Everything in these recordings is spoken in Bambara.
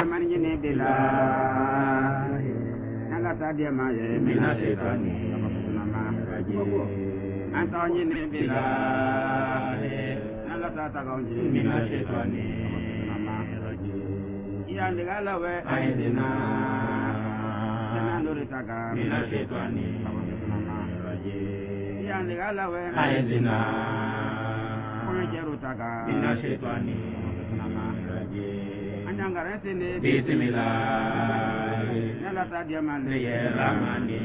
manjini bila nala tadia ma mina shetani nama antonjini bila nala tata gonji mina shetani nama ya ndigala we aidina nanduri taka mina shetani nama ya ndigala we aidina kono jeru taka mina shetani nama anyangara sene bismillah nala tadia ma le ramani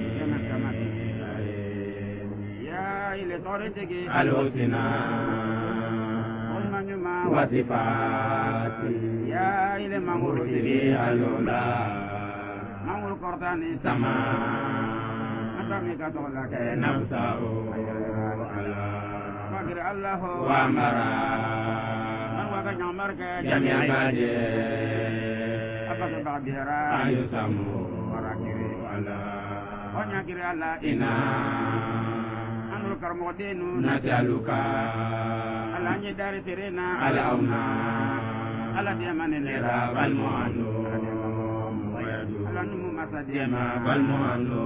ya ile tore tege alosina onmanyuma wasifati ya ile manguru tibi alola manguru kortani sama atami katola ke nafsao ala fakir allah wa amara man wa nyamar ke jami ibade apa sebabira ayu samu warakiri ala wanya kiri ala ina anul karmodenu nasaluka ala nye dari terena ala auna ala diamane lera wal mu'anu ala numu masa diama wal mu'anu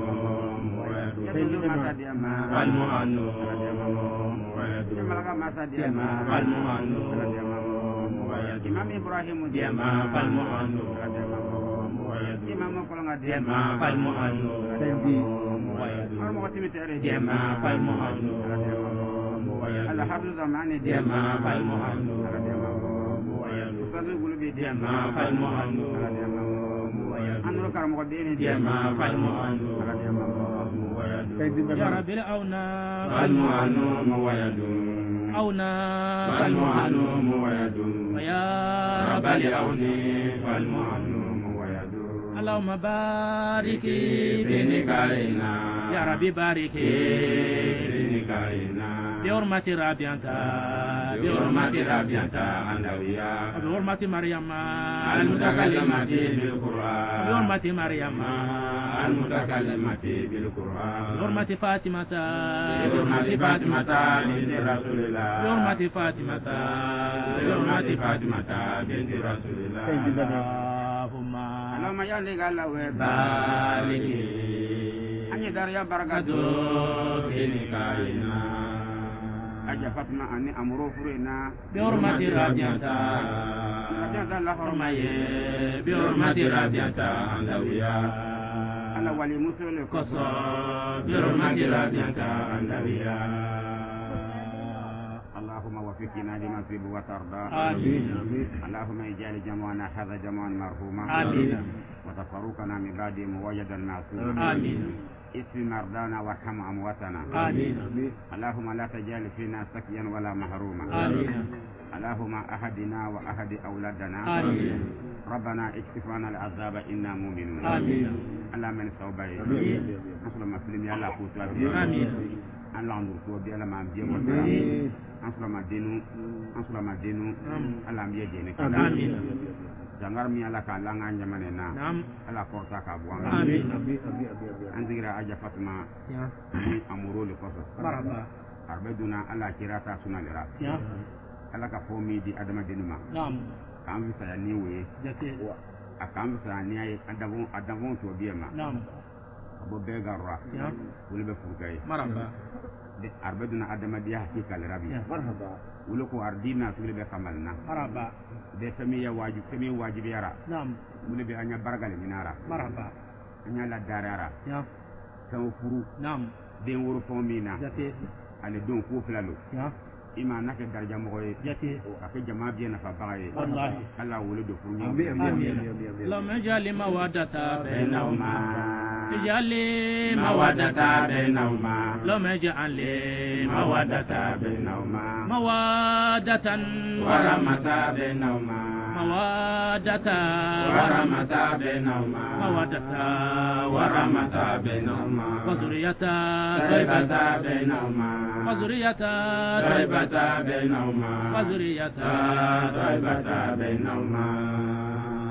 numu masa diama wal mu'anu malaka masa diama wal mu'anu imam ibrahim diama wal mu'anu imam kolonga diama wal mu'anu Al Mu'timiter diama fal mu'anu Al Hafiz Zamani diama fal mu'anu Ustaz Gulubi diama fal mu'anu Anur Karamodini diama fal mu'anu Ya Rabbil Auna fal mu'anu muwayadu Auna fal mu'anu muwayadu Ya Rabbil Auni fal mu'anu اللهم بارك في نكاينا يا ربي بارك في نكاينا بحرمة رابيانتا بحرمة رابيانتا أندويا بحرمة مريم المتكلمة بالقرآن بحرمة مريم المتكلمة بالقرآن بحرمة فاطمة بحرمة فاطمة بنت رسول الله بحرمة فاطمة بحرمة فاطمة بنت رسول الله اللهم يا لغلا وبارك أني داريا بركاتو في نكاينا أجا فاطمة أني أمرو فرينا بحرمة رابيانتا رابيانتا لا حرمة بحرمة رابيانتا أندويا أنا ولي مسلم قصة بحرمة رابيانتا أندويا اللهم وفقنا لما تحب وترضى آمين اللهم اجعل جمعنا هذا جمعا مرحوما آمين وتفرقنا من بعد موجدا معصوما آمين اشف مرضانا وارحم امواتنا آمين اللهم لا تجعل فينا سقيا ولا محروما آمين اللهم احدنا واحد اولادنا آمين ربنا اكشف عنا العذاب انا مؤمنون آمين اللهم من توبه نصر المسلمين يا الله قوت آمين Allah ndur bi ala ma biye mo ansula ma denu ala biye jene amin jangar mi ala ka langa nyamane na ala porta ka bu amin anzigira aja fatma ya amuro le koso baraba arbeduna ala kirata sunalira ya ala ka fomi di adama denuma kam bisa ni we jate akam bisa ni ay adavon to biema abo begarra ya wulbe furgay maraba de arbeduna adama dia hakika rabi marhaba wulo ardina wulbe kamalna maraba de famiya wajibi yara wulbe anya baragale minara maraba anya la darara ya taw furu de wuro fomina jate ale don ko flalo ya ima nake darja mo koy jati ak jama bi na fa baye wallahi Allah wulu do fu ñu amin la majali mawadata bainahuma jali mawadata bainahuma la majali mawadata bainahuma mawadatan wa ramata bainahuma mawadata wa ramata bainahuma mawadata wa ramata bainahuma wa zuriyata taybata bainahuma wa zuriyata taybata بينهما وذرية طيبة بينهما لم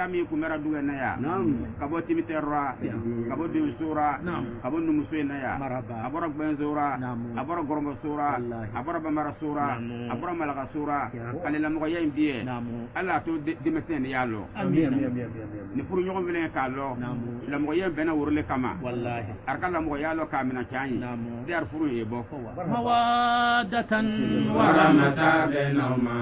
mi kumera duga na ya kabo timiterra kabo dinsura kabo numusena ya abora benzura abora gormo sura abora bamara sura abora malaga sura alela mo yem biye ala to dimesen yalo ni pour ñogo velen ka lo la mo yem bena wurle kama wallahi arkala mo yalo kamina chani dar furu e bo mawadatan wa rahmatan bainahuma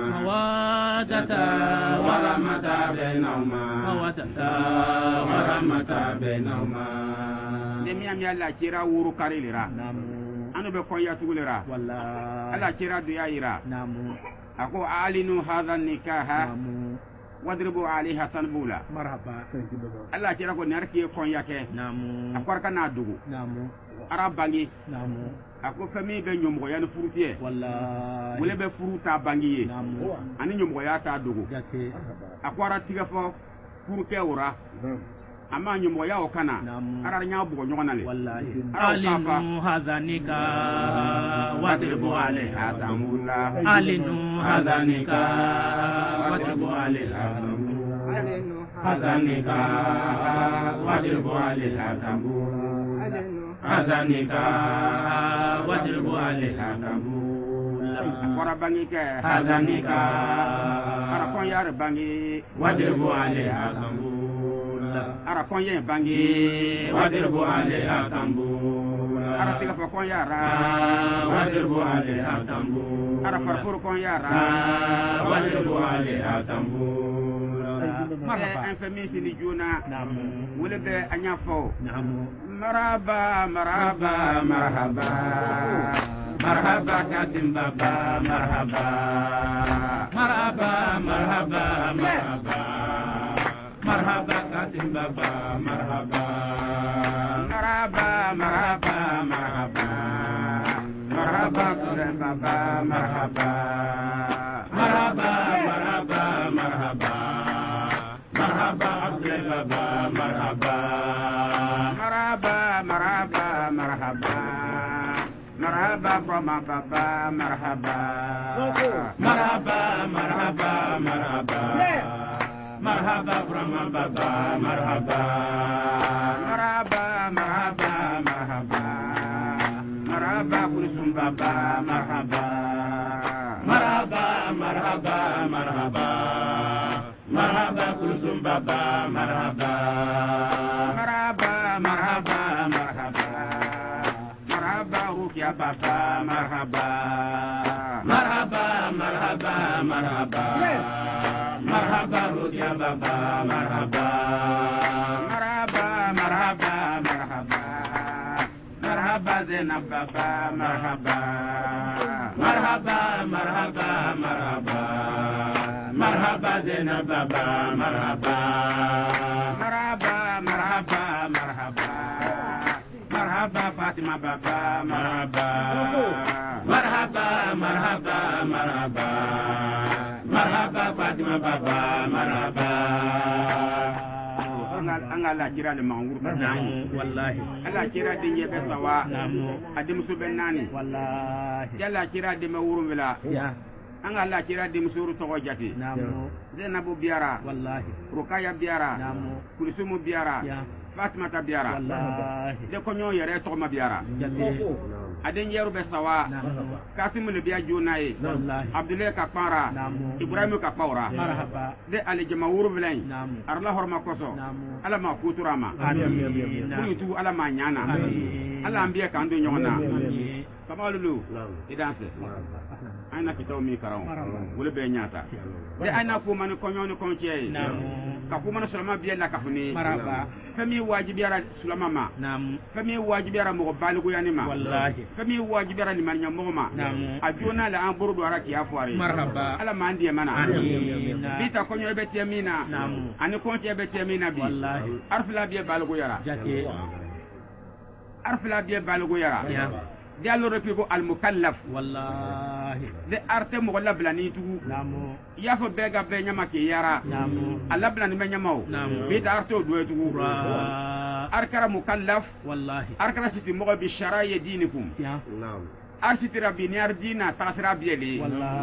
mawadatan wa rahmatan bainahuma mawadatan wa rahmatan bainahuma de mi am yalla kira wuru karilira anu be ko yatugulira wallahi ala kira du yaira ako alinu hadha nikaha wadribu alaiha tanbula marhaba Allah kira ko narki kon yake akwar kana dugu arabangi ako fami be nyomgo yan furutie wallahi wole be furuta bangiye ani nyomgo ya ta dugu akwara tiga fo furuke ura amma nyomgo ya o kana arar nya bugo nyogona le wallahi alinu hadhanika wadribu alaiha tanbula alinu hadhanika wadribu alaiha tanbula hadhanika wadribu alaiha tanbula hadhanika wadribu alaiha tanbula akwara bangi ke hadhanika ara kon yar bangi wadribu alaiha tanbula ara kon yen bangi wadribu alaiha tanbula ara tiga fa kon yara wadribu alaiha tanbula ara farfur kon yara wadribu alaiha tanbula marhaba en famisi ni juna wole be anya fo marhaba marhaba marhaba marhaba katim baba marhaba marhaba marhaba marhaba marhaba katim baba marhaba marhaba marhaba marhaba marhaba kure baba marhaba marhaba marhaba marhaba marhaba abdul baba marhaba marhaba marhaba marhaba marhaba brahma baba marhaba marhaba marhaba marhaba marhaba brahma baba marhaba marhaba marhaba marhaba marhaba kulsum baba marhaba marhaba marhaba marhaba marhaba kulsum baba marhaba marhaba marhaba marhaba marhaba rukia baba marhaba marhaba marhaba marhaba marhaba rukia baba marhaba marhaba marhaba marhaba marhaba zainab baba marhaba marhaba marhaba marhaba marhaba zainab baba marhaba marhaba marhaba marhaba marhaba fatima baba marhaba marhaba marhaba marhaba marhaba fatima baba marhaba angala kira le mangur wallahi ala kira dinje be sawa adim su benani wallahi yalla kira de mawuru wala ya angala kira de musuru to jati zainabu biara wallahi rukaya biara kulsumu biara fatima ta biara wallahi de ko nyo yere to ma biara aden yeru be sawa kasim le biya jonaye abdullah ka para ibrahim ka paura marhaba de ali jama wuru bilen arla horma koso ala ma kuturama amin tu ala ma nyana ala ambiya kan do nyona kamalulu idanse ana kitaw mi karaw wala be nyata de ana ko man ko nyoni ko cey ka ko man sulama biya la ka funi marhaba fami wajibi ara sulama ma fami wajibi ara mo baligu yani ma wallahi fami wajibi ara ni man nyamo ma ajona la an burdu ara ki afware marhaba ala ma ndiye mana amin bita ko nyoy be temina ani ko te be temina bi wallahi arfla biya baligu yara jake arfla biya baligu yara diallo repiko al mukallaf wallahi de arte mo la blani tugu ya fo bega be nyama ke yara alla blani be nyama o bi ta arte o do tugu arkara mukallaf wallahi arkara siti mo bi shara'i dinikum ya arsiti rabbi ni ardina tasra bi li wallahi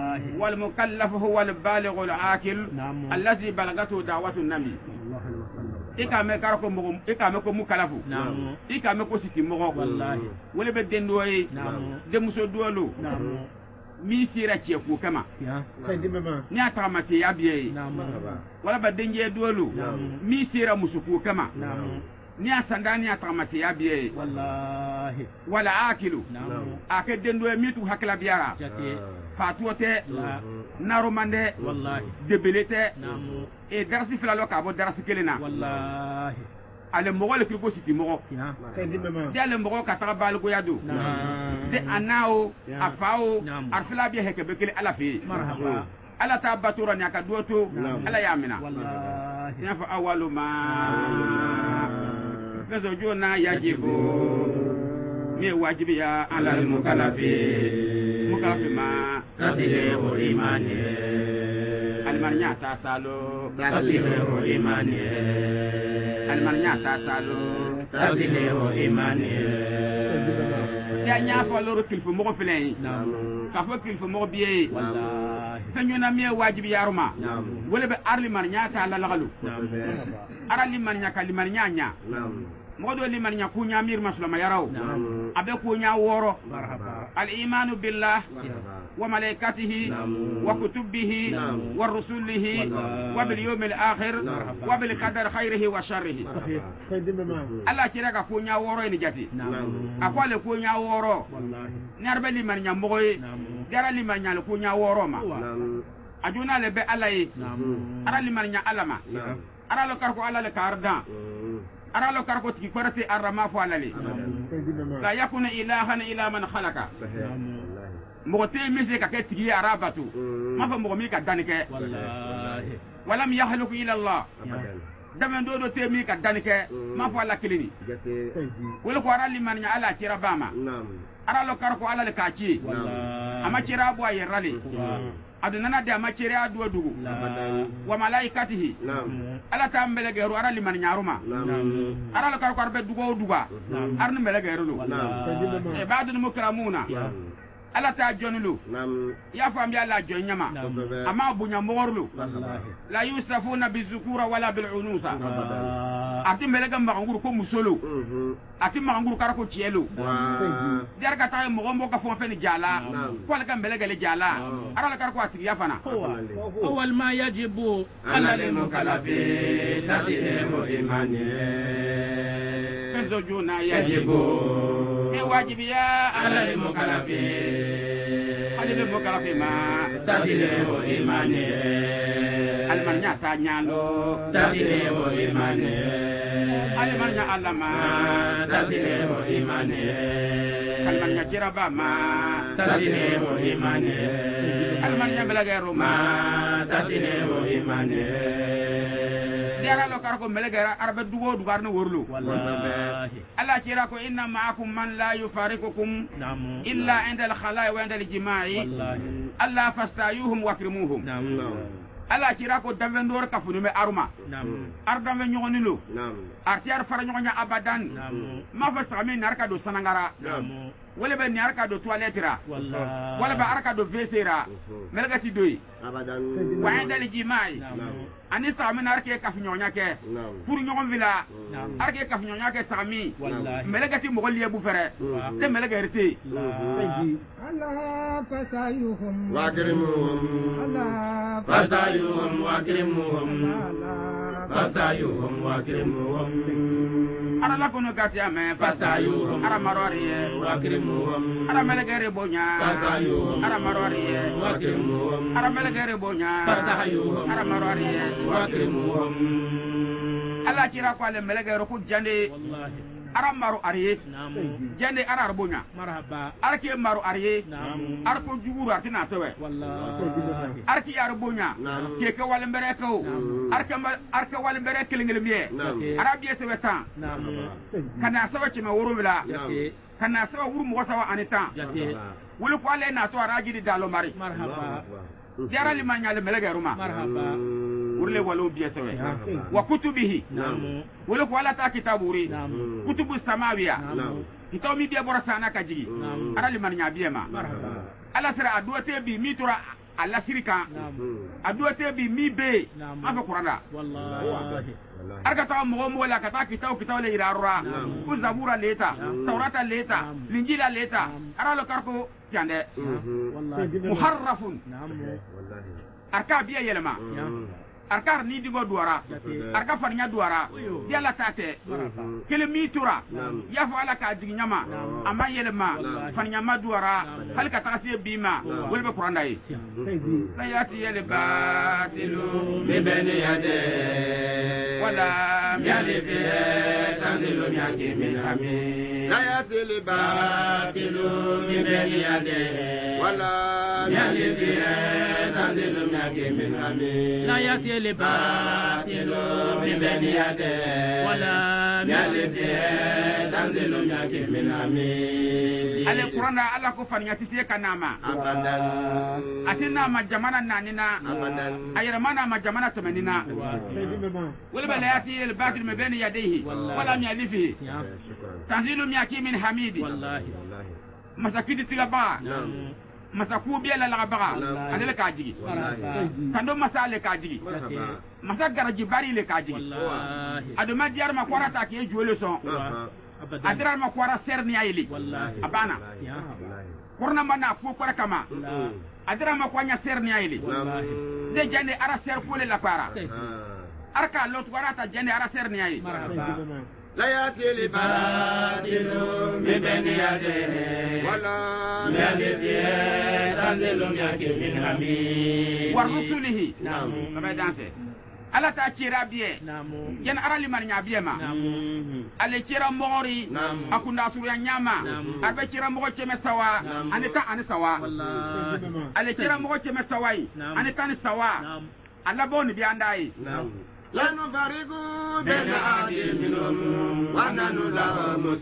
والمكلف هو البالغ العاقل الذي بلغته دعوة النبي ikame karako mo ikame ko mukalafu ikame ko siti mo wallahi wala be dendo e de muso duolo mi sira ci ko kama ni atamati yabiye wala ba denje duolo mi sira musu ko kama ni asandani atamati yabiye wallahi wala akilu ake dendo e mitu hakla biara fatuote naromande wallahi debelete e darasi filalo ka bo darasi kelena wallahi ale mogol ki ko siti mogo de ale mogo ka ta bal go yadu de anao afao arfila bi heke bekele ala fi marhaba ala ta batura ni aka duoto ala yamina wallahi ya fa awalu ma kazo jona yajibu mi wajibi ya ala al mukallafi ma tasile o imani almarnya ta salo tasile o imani almarnya ta salo tasile o imani ya nya fa loro kilfu mo ko filen ka fo kilfu mo biye wallahi tanyuna mi wajibi ya ruma wala be arli marnya ta la lagalu arali marnya kalimarnya nya modo liman nya kunya mir maslama yaraw abe kunya woro al iman billah wa malaikatihi wa kutubihi wa rusulihi wa bil yawm al akhir wa bil qadar khairihi wa sharrihi Allah kira ka kunya woro ni jati akwale kunya woro narbe liman nya mogoy dara liman nya kunya woro ma ajuna le be Allah ara liman nya alama ara lo kar ko Allah le karda ara lo karko tiki parati arama fo alali la yakuna ilahan ila man khalaqa mo te mise ka ke tiki arabatu ma fa mo mi ka danike wallahi walam yahluku ila Allah dama do te mi ka danike ma fa la kilini wala ko ara liman nya ala tira bama ara lo karko ala le kaci ama tira bo ayerali adunana de ama tira adu dugu wa malaikatihi ala ta mbelegeru ara liman nyaruma ara la kar karbe dugo duga arnu mbelegeru e badul mukramuna ala ta jonulu ya fam ya la jonyama ama bunya mogorlu la yusafuna bizukura wala bil unusa ati melega maganguru ko musolo ati maganguru kar ko cielo der ka tay mo gombo ka fon fen jala ko la kam melega le jala ara la kar ko ati ya fana awal ma yajibu ala lil mukallafi tadimu imani kenzojuna yajibu e wajibi ya ala lil mukallafi alil mukallafi ma tadimu imani almarnya tanyalo tadimu imani almarnya alama tadimu imani almarnya jiraba ma tadimu imani almarnya belagero ma tadimu imani diara lo karko melegera arba dugo dugar no worlu wallahi alla kira ko inna ma'akum man la yufariqukum illa inda al khalai wa inda al jima'i alla fastayuhum wa krimuhum ala kira ko davendor ka funu me aruma arda me nyonilo artiar fara nyonya abadan ma fa sami narka do sanangara wala be narka do toiletera wala ba arka do vesera melgati doyi abadan wa inda al jima'i ani sami narke ka nyonya ke pour nyon vila arke ka nyonya ke sami melgati mo golli bu fere te melgati Allah fasayuhum wa krimuhum Allah fasayuhum wa krimuhum fasayuhum wa krimuhum ara la kono gati ame fasayuhum ara maroriye wa krimuhum ara melgere bonya fasayuhum ara maroriye wa krimuhum ara melgere bonya fasayuhum ara maroriye wa krimuhum ala kira ko ale melgere ko jande wallahi ara maru ariye jande ara arbonya marhaba arke maru ariye arko juguru atina tawe wallahi arki arbonya ke ka wal mbere ko arka wal mbere kelingel biye arabiye se wetan kana sawa ci ma woro bila kana sawa wuru mo sawa anita wulu ko ale na to araji di dalo mari marhaba jara limanya le melgere ma marhaba urle walo biye sewe wa kutubihi wala ko wala ta kitaburi kutubu samawiya kitaw mi biye bora sana ka jigi ara liman nya biye ma ala sira aduate bi mitura alla sirika aduate bi mi be afa qur'ana wallahi arka ta mo la ka ta kitaw le irarura ku zabura leta tawrata leta linjila leta aralo karko jande muharrafun arka biya yelma arkar ni digo duara arka farnya duara yalla tate kele mitura ya fa ala ka dignyama amma yelma farnya ma duara hal ka tasi bima wol be qur'an dai la yati yel batilu bi bani yade wala yali fi tanzilu yaki min amin la yati yel batilu bi bani yade wala yali fi tanzilu yaki min amin la yati الباطل من بين يديه ولا يلده تنزل من حميد القرآن الله كفر يتسيك ناما أبدا أتنا ما جمانا نانينا أبدا أيرمانا ما جمانا تمنينا ولا يأتي الباطل من بين يديه ولا يلده تنزل من حميد والله مساكين تلبا masaku biya la labaga adele ka jigi kando masale ka jigi masa garaji bari le ka jigi ado ma diar ma kwara ta ke jole son adira ma kwara serni ayili abana korna mana fu kwara kama adira ma kwanya serni ayili de jande ara ser fule la kwara arka lot kwara ta jande ara serni ayili لا يأتي الباطل من بين يديه ولا يلده تنزل من حميد ورسله نعم كما دانسه ala ta kira biye yen arali man nya biye ma ale kira mori akunda suru nyama arbe kira mo cheme sawa anita ani sawa ale kira mo cheme sawai anita ni sawa alla boni bi andai لا نفرق بين أحد منهم ونحن له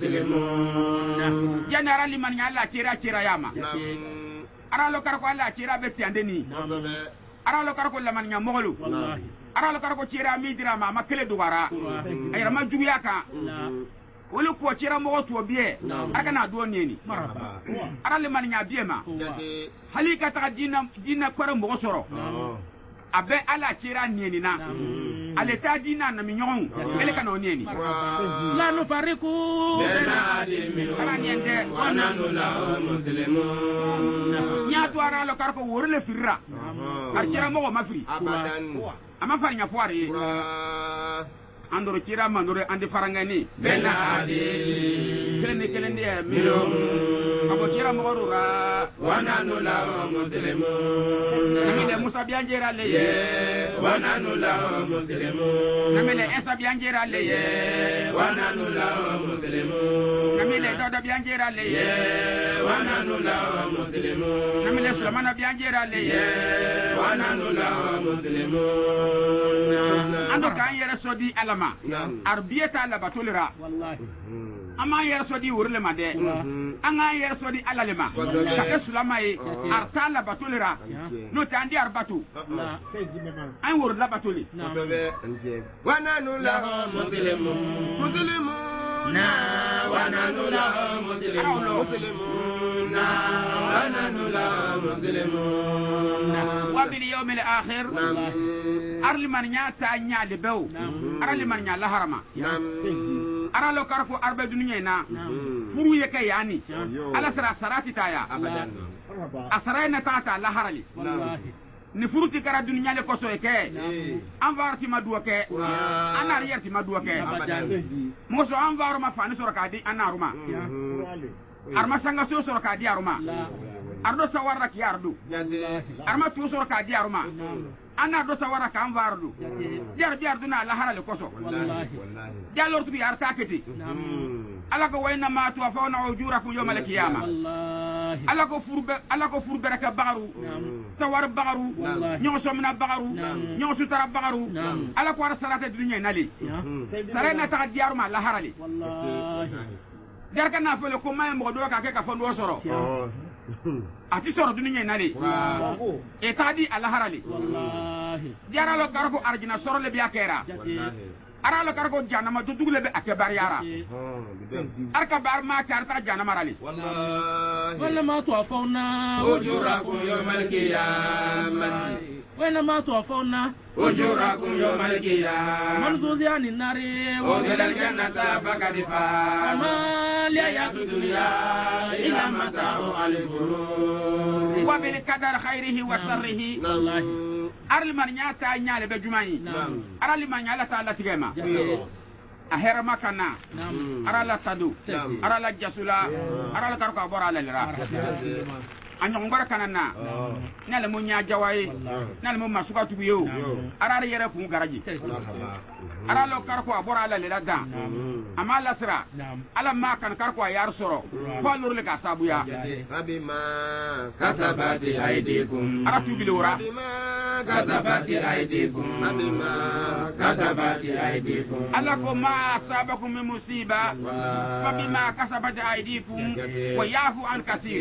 مسلمون جنرال من يلا كيرا ياما أرى لو كاركو الله كيرا بتي عندني أرى لو كاركو لمن يمغلو أرى لو كاركو كيرا ميدرا ما كله دوارا أي رما جوياكا ولو كو كيرا موتو بيه أكنا دونيني أرى لمن يبيما هليكا تجينا كورا مغسرو abe ala kira nieni na ale ta dina na minyon ele kana nieni la no fariku ala niende wana no la muslimun nya to ara lo karko worle firra ar kira mo mafri ama farinya foire andoro kira mandore andi farangani bena adi kelende milo abo kira mo rura wana no la muslimun namile musa bianjera leye wana no la muslimun namile esa bianjera leye wana no la muslimun namile dodo bianjera leye wana no la muslimun namile sulamana bianjera leye wana no la muslimun ando kan yere sodi alama arbiyata la batolira wallahi ama yer sodi wurle made anga yer sodi alalema ka sulamaye artala batolira no tandi arbatu ay wur la batoli wana nu la muslimun na wana nu la muslimun na wana nu la muslimun wa bil yawm al akhir arli man nyata nyaade bew arli man nya la harama ara lo karko arbe dunya na furu yake yani ala sara sarati taya abadan asaraina tata la harali wallahi ni furuti kara dunya le koso yake anvarti maduwa ke anariyati maduwa ke abadan moso anvaru ma fani soro kadi anaruma arma sanga so soro kadi aruma ardo sawarra ki ardu arma tu soro kadi aruma ana do sawara kan vardu jar na la harale koso wallahi jalor tu bi artaketi ala ko wayna ma tu afawna ujurakum yawm al-qiyamah wallahi ala ko furbe raka bagaru sawar bagaru nyo somna bagaru nyo sutara bagaru ala ko arsalata dunya nali sarena ta diaruma la harale wallahi jar kana fele ko may mo do ka ke ka fondo soro ati soro dunya nali e tadi ala harali wallahi jaralo garko arjina soro le biya kera ara la karko janama to dugle be akbar yara arka bar ma karta janama rali wallahi wala ma to fauna ujurakum yawmal qiyamah wala ma to fauna ujurakum yawmal qiyamah man zuziani nari wa ila jannata faqad fa ma li ayatu dunya ila mata'u al-ghurur wa bil qadar khairihi wa sharrihi wallahi arli man nyata nyaale be jumai arali man nyala ta Allah tigema ahera makana arala sadu arala jasula arala karko abora la lira anya ngora kanana nale munya jawai nale mu masuka tubiyo arara yere ku garaji aralo karko abora la lira da amala sira ala ma kan karko yar soro falur le ka sabuya abima kasabati aidikum aratu bilora kasabati aidikum abima kasabati aidikum ala ko ma sabakum min musiba fa bima kasabati aidikum wa yafu an kaseer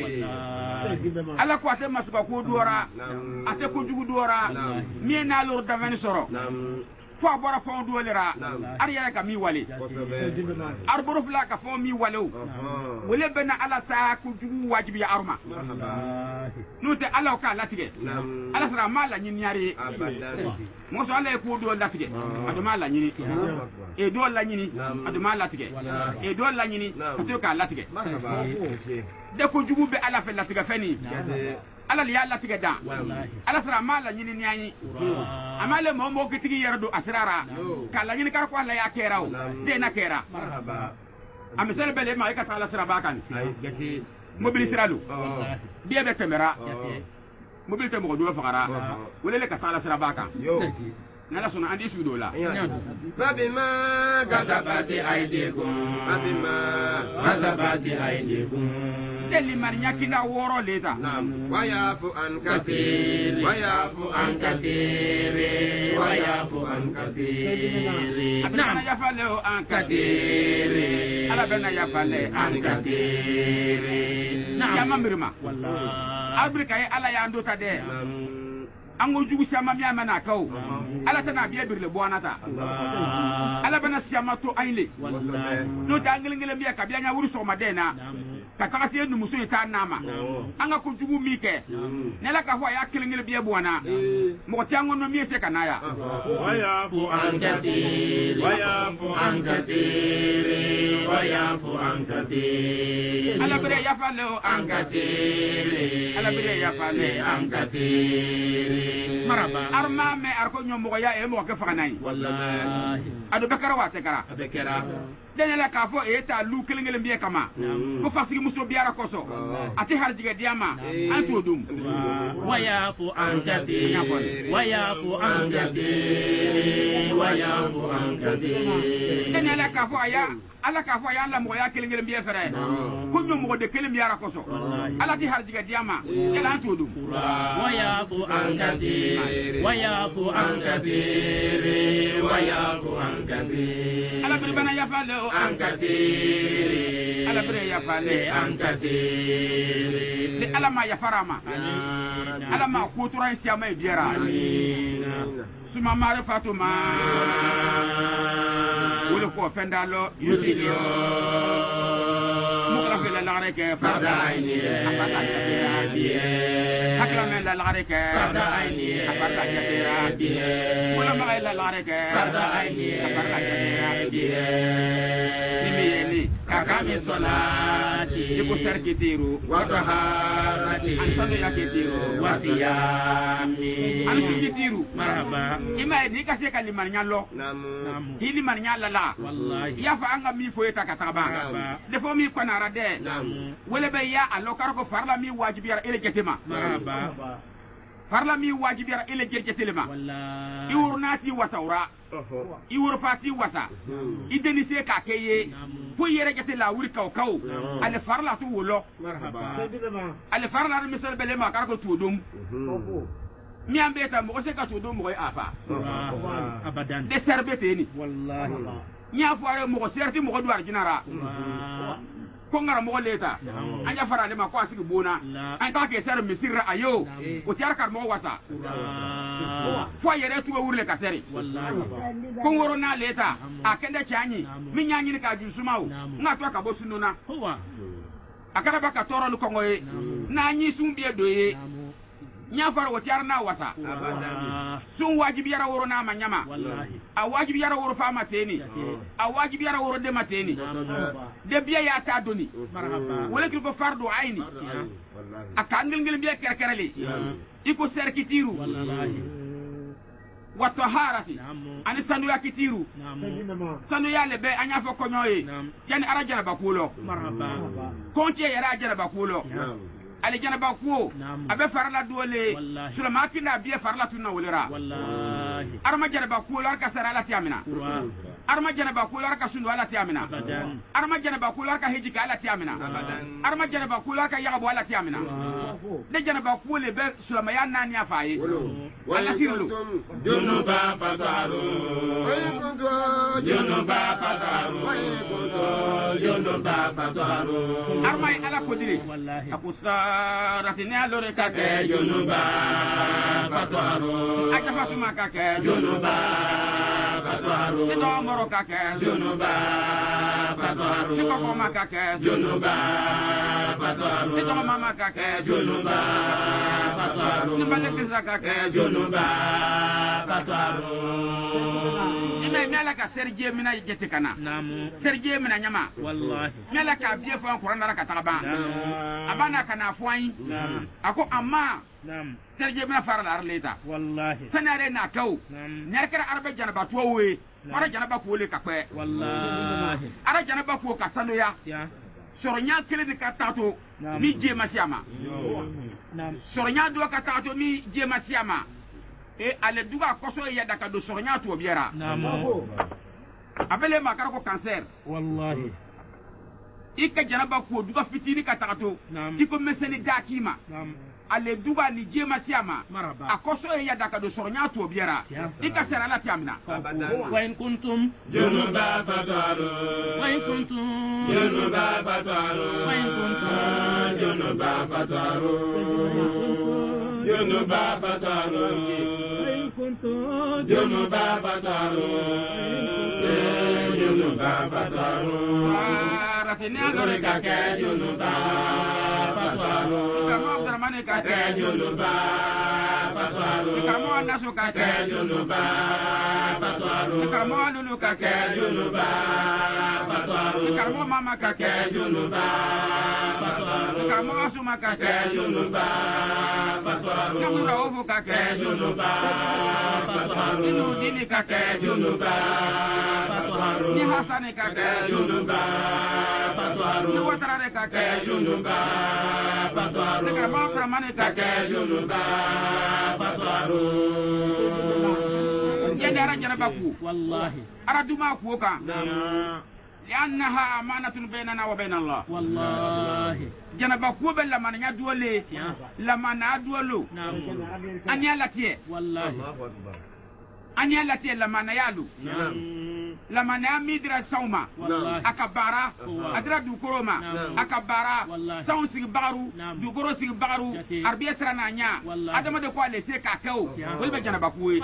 ala ko ate masuka ko duora ate ko jugu duora mi na lor davani soro fo bora fo duolera ar yara ka mi wale ar boro fla ka fo mi walo wole bena ala sa ko jugu wajibi ya arma nute ala ka latige ala sara mala nyin yari mo so ala ko do latige ado mala nyini e do la nyini ado mala latige e do la nyini to ka latige de ko jugu be ala fe latige feni ala li yalla tiga da ala sara mala nyini nyani amale mo kitigi yardu asrara kala nyini kar ko ala ya keraw de na kera marhaba amisal bele ma ka ala sara bakan mobili siralu biya be kamera mobili te mo do fakara wala le ka ala sara bakan nala sona andi su dola babima kasabati aidikum babima kasabati aidikum deli marnya kina woro leta wayafu an kathiri wayafu an kathiri wayafu an kathiri abana yafale an kathiri ala bana yafale an kathiri ya mamirma wallahi afrika ala ya ndo tade ango jugu sama mi amana kaw ala tana biya birle bonata ala bana siama to ainle no dangele biya ka biya nya wuri so madena ka ka se nu muso ita nama anga ko jugu mi ke nela ka ho ya kilingele biya bona mo tiango no mi se kanaya wayafu ankati wayafu ankati wayafu ankati ala bere ya fale ankati ala bere ya fale ankati maraba arma me arko nyomo ya e mo ke faganai wallahi ado bekara wa tekara bekara denela ka fo eta lu kelengele mbiye kama ko fasigi muso biara koso ati harjiga diama anto dum wayafu ankati wayafu ankati wayafu ankati denela ka fo aya ala ka fo ya la mo ya kelengele mbiye fere ko nyomo de kelem biara koso ala ti harjiga diama ela anto dum wayafu ankati wayafu ankati wayafu ankati ala bir bana ya fale ankati ala bre ya fale ankati le ala ma ya farama ala ma ko turan siya mai biara suma mare fatuma wala ko fendalo yusilio mukra fe la lareke farda aini hakla men la lareke farda aini farda jabira wala ma la lareke farda aini farda jabira nimi kakami solati diko serkitiru wa taharati ansado yakitiru wa siyami an kitiru marhaba ima di ka se kalimar nyallo namu hili man nyalla la wallahi ya fa anga mi foyeta kataba defo mi konara de wala be ya allo karko farla mi wajibi yar ele getema marhaba farla mi wajibi yar ele gergetelema wallahi iwurnati wasaura iwurfati wasa ideni se ka keye ko yere getela wuri kaw ale farla tu wolo marhaba ale farla misal bele ma karko tudum mi ambeta mo se ka tudum mo afa abadan de serbete ni wallahi nya foare mo serti mo do arjinara ko ngara mo leta anya fara le ma ko asigi bona an ka ke ser misira ayo o tiar kar mo wasa fo yere tu wurle ka sere ko woro na leta akende chanyi minyanyi ni ka jusumau nga to ka bosununa akara baka toro lu ko ngoye na nyi sumbie doye nya fara o tiar na wasa sun wajibi yara woro na manyama a wajibi yara woro fama teni a wajibi yara woro de mateni de biya ya ta doni wala ko fardu aini aka ngil biya kerkerale iko serkitiru wa taharati ani sandu ya kitiru sandu ya lebe anya fo konyoye yani arajana bakulo konti yara ajana bakulo ali janaba ko abe farla dole sulama kina biye farla tunna wolera wallahi arma janaba ko lar ka sara la tiamina arma janaba ko lar ka sundu ala tiamina arma janaba ko lar ka hijika ala tiamina arma janaba ko lar ka yagabo ala tiamina de janaba ko le be sulama ya nani afaye wala sirlu junuba fataru junuba fataru junuba fataru arma ala ko dire wallahi akusa ratini alore kake junuba fataru aja fatuma kake junuba fataru ito moro kake junuba fataru ito koma kake junuba fataru ito mama kake junuba fataru nibale kisa kake junuba fataru ina mela ka serje mina jete kana namu serje mina nyama wallahi mela ka bie fa Qur'an dara ka tagaba abana kana fuai ako amma serje mina fara dar leta wallahi sanare na kau ne kara arba janaba towe mara janaba ko le ka kwe wallahi ara janaba ko ka sanu ya soronya kele de ka tato mi je masiama soronya do ka tato mi je masiama e ale duga koso ya daka do soronya to biera abele makara ko cancer wallahi ika janaba ko duga fitini ka tato iko meseni dakima ale duga ni jema siama akoso ya daka do soronya to biera ika sera la tiamina wa in kuntum junuba fataru wa in kuntum junuba fataru wa in kuntum junuba fataru junuba fataru junuba fataru junuba fataru ratini alore kake junuba fataru kamo abdurrahmane kake junuba fataru kamo anasu kake junuba fataru kamo alulu kake junuba fataru kamo mama kake junuba fataru kamo asuma kake junuba fataru kamo raofu kake junuba fataru inu dini kake junuba fataru ni hasani kake junuba fataru ni watarare kake junuba fataru kamo abdurrahmane kake junuba fataru yende ara janaba ku wallahi ara duma ku ka لأنها أمانة بيننا وبين الله والله جنبا كوبا لما ندولي لما ندولو أني التي والله أني التي لما نيالو لما نمدر سوما أكبارا أدرا دوكروما أكبارا سون سيبارو دوكرو سيبارو أربية سرنا نيا أدم دكوا لسه كاكاو ولبا جنبا كوي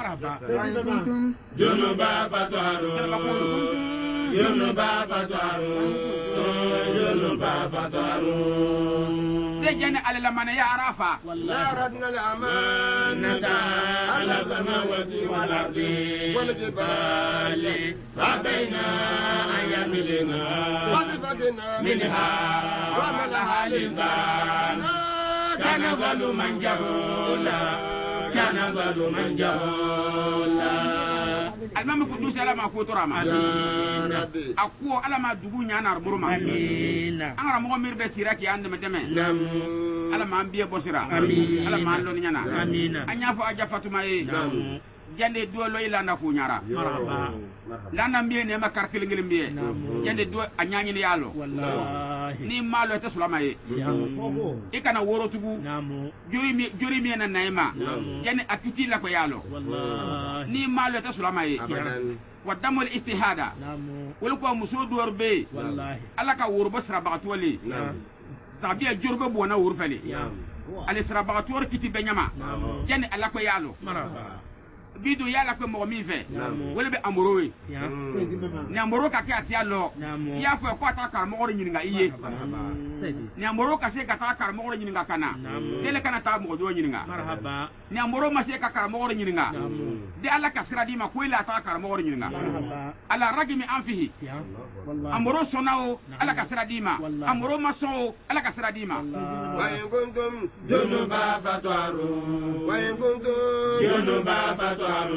جنبا فتوارو junuba fataru junuba fataru sejane ala mana ya arafa wallahi radna al amanata ala samawati wal ardi wal jibali rabbina ayamilina wasifadina minha wa malaha limbana kana zaluman jahula kana zaluman jahula almama ko dusi ala ma ko torama amina akko ala ma dugu nyana arburuma amina angara mo mirbe siraki ande medeme ala ma ambiye bosira amina ala ma lon nyana amina anya fo aja fatuma e jande do lo ila na ko nyara marhaba lana mbiye ne ma karkel ngel mbiye jande do anyani ni yalo wallahi ni malo ta sulama ye e kana woro tugu jori mi na naima yani akiti la ko yalo ni malo ta sulama ye wa damul istihada wala ko muso duwar be Allah ka woro basra bagatwali sabiya jorgo bona woro fale ali sra bagatwar kiti benyama yani Allah ko yalo bidu yala ko mo mi fe wala be amorowe ni amoro ka ke atia lo ya fo ko ta kar mo ro nyinga iye ni amoro ka se ka ta kar mo ro nyinga kana dele kana ta mo do nyinga marhaba ni amoro ma se ka kar mo ro nyinga de ala ka sira di ma ko ila ta kar mo ro nyinga ala ragimi anfihi amoro sonao ala ka sira di ma amoro ma so ala ka sira di ma wa in kuntum junuba fatwaru wa in kuntum junuba fatwaru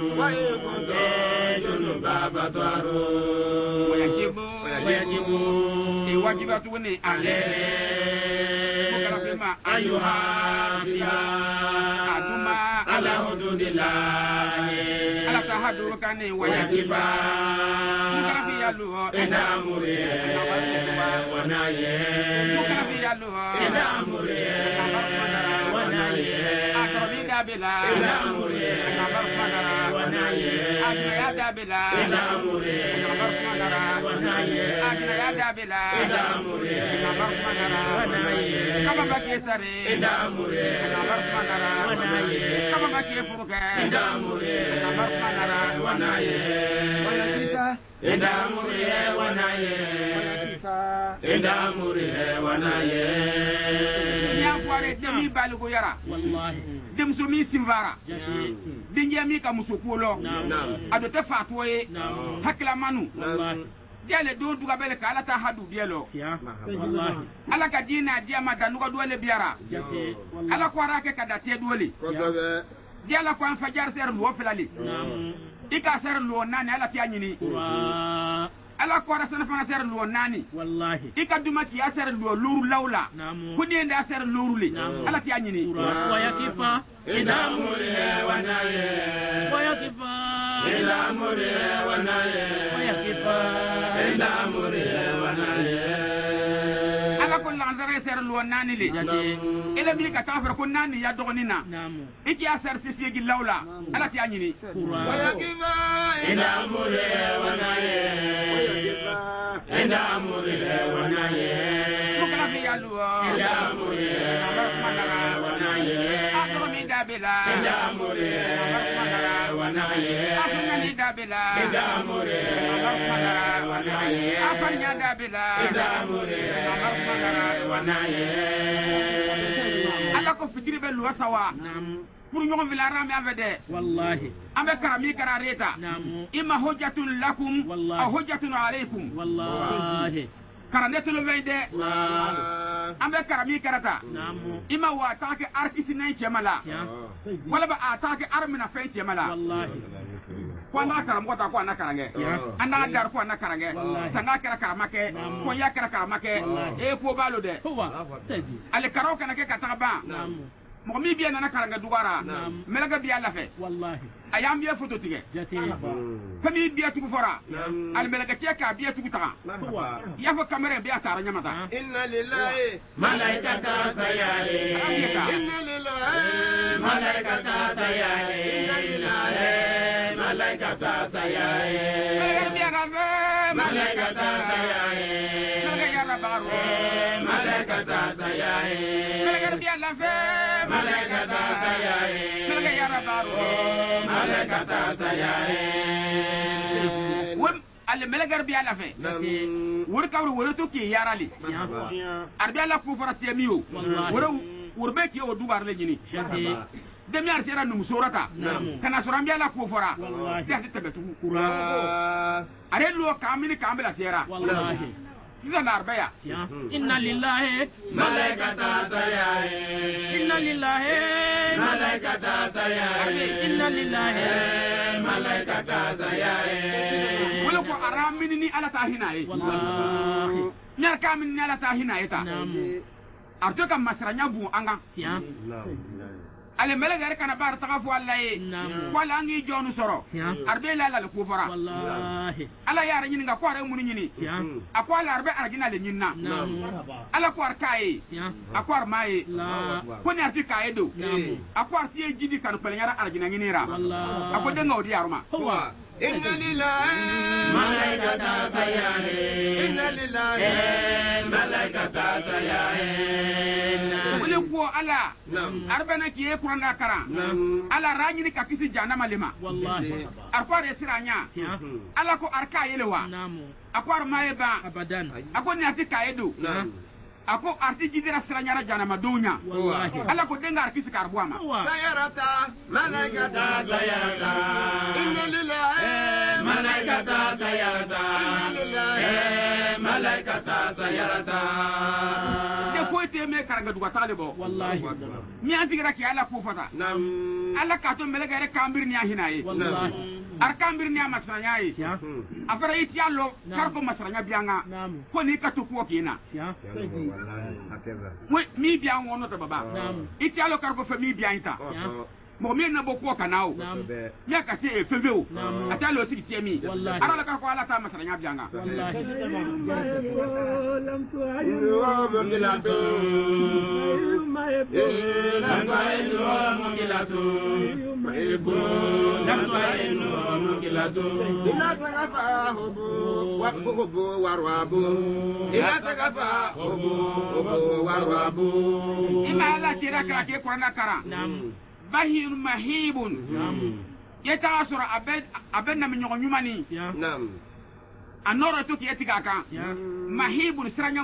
wajibatu wani ale mukarafima ayuha fiha aduma ala hududillah ala tahaduru kani wajiba mukarafi yaluho ida amuri wa naye mukarafi yaluho ida amuri wa naye akrobi dabila ida amuri ya dabila amure ya dabila kama baki sare amure kama baki furuka amure wanaye ya kware demi balugo yara wallahi dem so mi simvara dinje mi ka musukulo ado te fatwoye hakla manu jale do duga bele ka ala ta hadu bielo wallahi ala ka dina dia madanu ko dole biara ala ko rake ka date dole jala ko an fajar ser lo filali ika ser lo nani ala ti anyini ala ko rasana fana ser lo nani wallahi ika duma ti aser lo luru lawla kudi nda ser luru li ala ti anyini wa yakifa ila muri wa naye wa yakifa ila muri wa naye wa yakifa ila muri wa naye ala ko lanzare ser lo nani li ila bi ka tafar ko nani ya dogonina iki aser sisi lawla ala ti anyini wa yakifa ila muri wa naye ila muri wa naye mukala fi yalu ila muri wa naye akromi dabila ila muri wa naye afani dabila ila muri wa naye afanya dabila ila muri wa naye ala ko fitiri be luwa sawa pour ñoo fi la ramé avede wallahi ambe karami karareta imma hujjatun lakum aw hujjatun alaykum wallahi karanetul wayde ambe karami karata imma wa taake arkisi nay cemala wala ba ataake armina fay cemala wallahi ko na karam ko ta ko na karange anda dar ko na karange sanga kara karamake ko ya kara karamake e ko balo de ale karaw kana ke kataba mo mi biya na karanga dugara melaga biya la fe wallahi ayam biya photo tige kami biya tugu fora al melaga cheka biya tugu ta ya fa kamera biya tara nyamata inna lillahi malaikata sayale inna lillahi malaikata sayale inna lillahi malaikata sayale biya na fe malaikata sayale melaga ya rabaru malaikata sayale melaga biya la fe malaikata sayale melaga ya rabaru malaikata sayale won al melaga biya la fe wor kawru wor to ki yarali arbiya la ku fara temiyo wor be ki o dubar le nyini demi arsera num surata kana surambiya la ku fara ya tebatu qura are lo kamini kamila sera wallahi إذا الأربعة إن لله ملائكة سيائي إن لله ملائكة سيائي إن لله ملائكة سيائي ولو أرام مني على تاهناي والله نركا مني على تاهناي تا أرجوك مسرنيا بو أنغا ale melegere kana bar taga fo Allah ye wala angi jonu soro arbe la la ko fara wallahi ala ya ra nyinga ko are mun nyini akwala arbe argina le nyinna ala ko arkai akwar mai ko ne arti kai do akwar ti jidi kan pelnyara argina nyinira akodenga odi aruma إن لله ملائكة سيارين إن لله ملائكة سيارين ولكو على أربنا كي يكون ناكرا على راني كفيس جانا ملما والله أرفع يسرانيا على كو أركا يلوا أكوار ما يبا أبدا أكو ناسي كايدو ako arti jidira siranyara jana madunya wallahi ala ko denga arti sikarbwa ma sayarata malaikata sayarata inna lillahi malaikata sayarata inna lillahi malaikata sayarata de ko te me karanga duga talebo wallahi mi antigira ki ala ku fata ala ka to melega re kambir ni ahinaye wallahi ar kambir ni amasranyaye afara iti allo karko masranya bianga ko ni ka to ko kina we mi bia wono to baba iti alo karbo fe mi bia inta mo mi na boko kanao ya ka se feveo atalo ti tiemi ara la ka ko ala ta masranya bianga wallahi lam tu ayu mugilatu lam tu ayu mugilatu lam tu ayu mugilatu ila tagafa hubu wa hubu warwabu ila tagafa hubu warwabu ima ala tira ka ke qur'ana kara bahir mahibun yatasura abedna min nyumani anora to ki etika kan mahibun siranya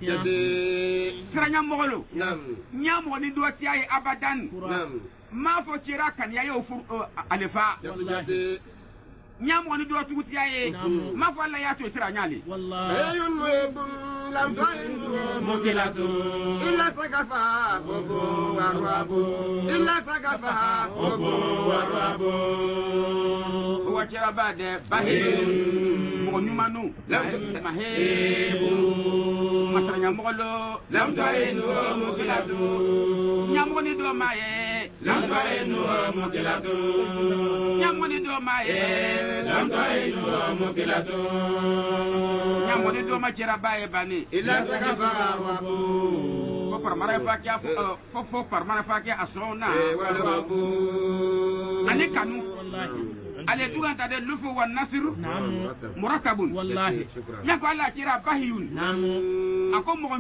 mogolu nyamo ni do tiaye abadan ma fo tira kan ya yo alefa nyamo ni do tu tiaye ma fo la ya to siranya ali wallahi lam ta'indu mukilatu illa sakafa bobo warwabu illa sakafa bobo warwabu wa tira bade bahir mo nyumanu mahebu masanya mogolo lam ta'indu mukilatu nyamo ni do maye lam ta'indu mukilatu nyamo ni do maye lam ta'indu mukilatu nyamo ni do ma tira baye bani ila sakafa wabu ko parmara fakia fo parmara fakia asona wabu ani kanu wallahi ale duganta de lufu wan nasr murakabun wallahi yako ala kira bahiyun ako mo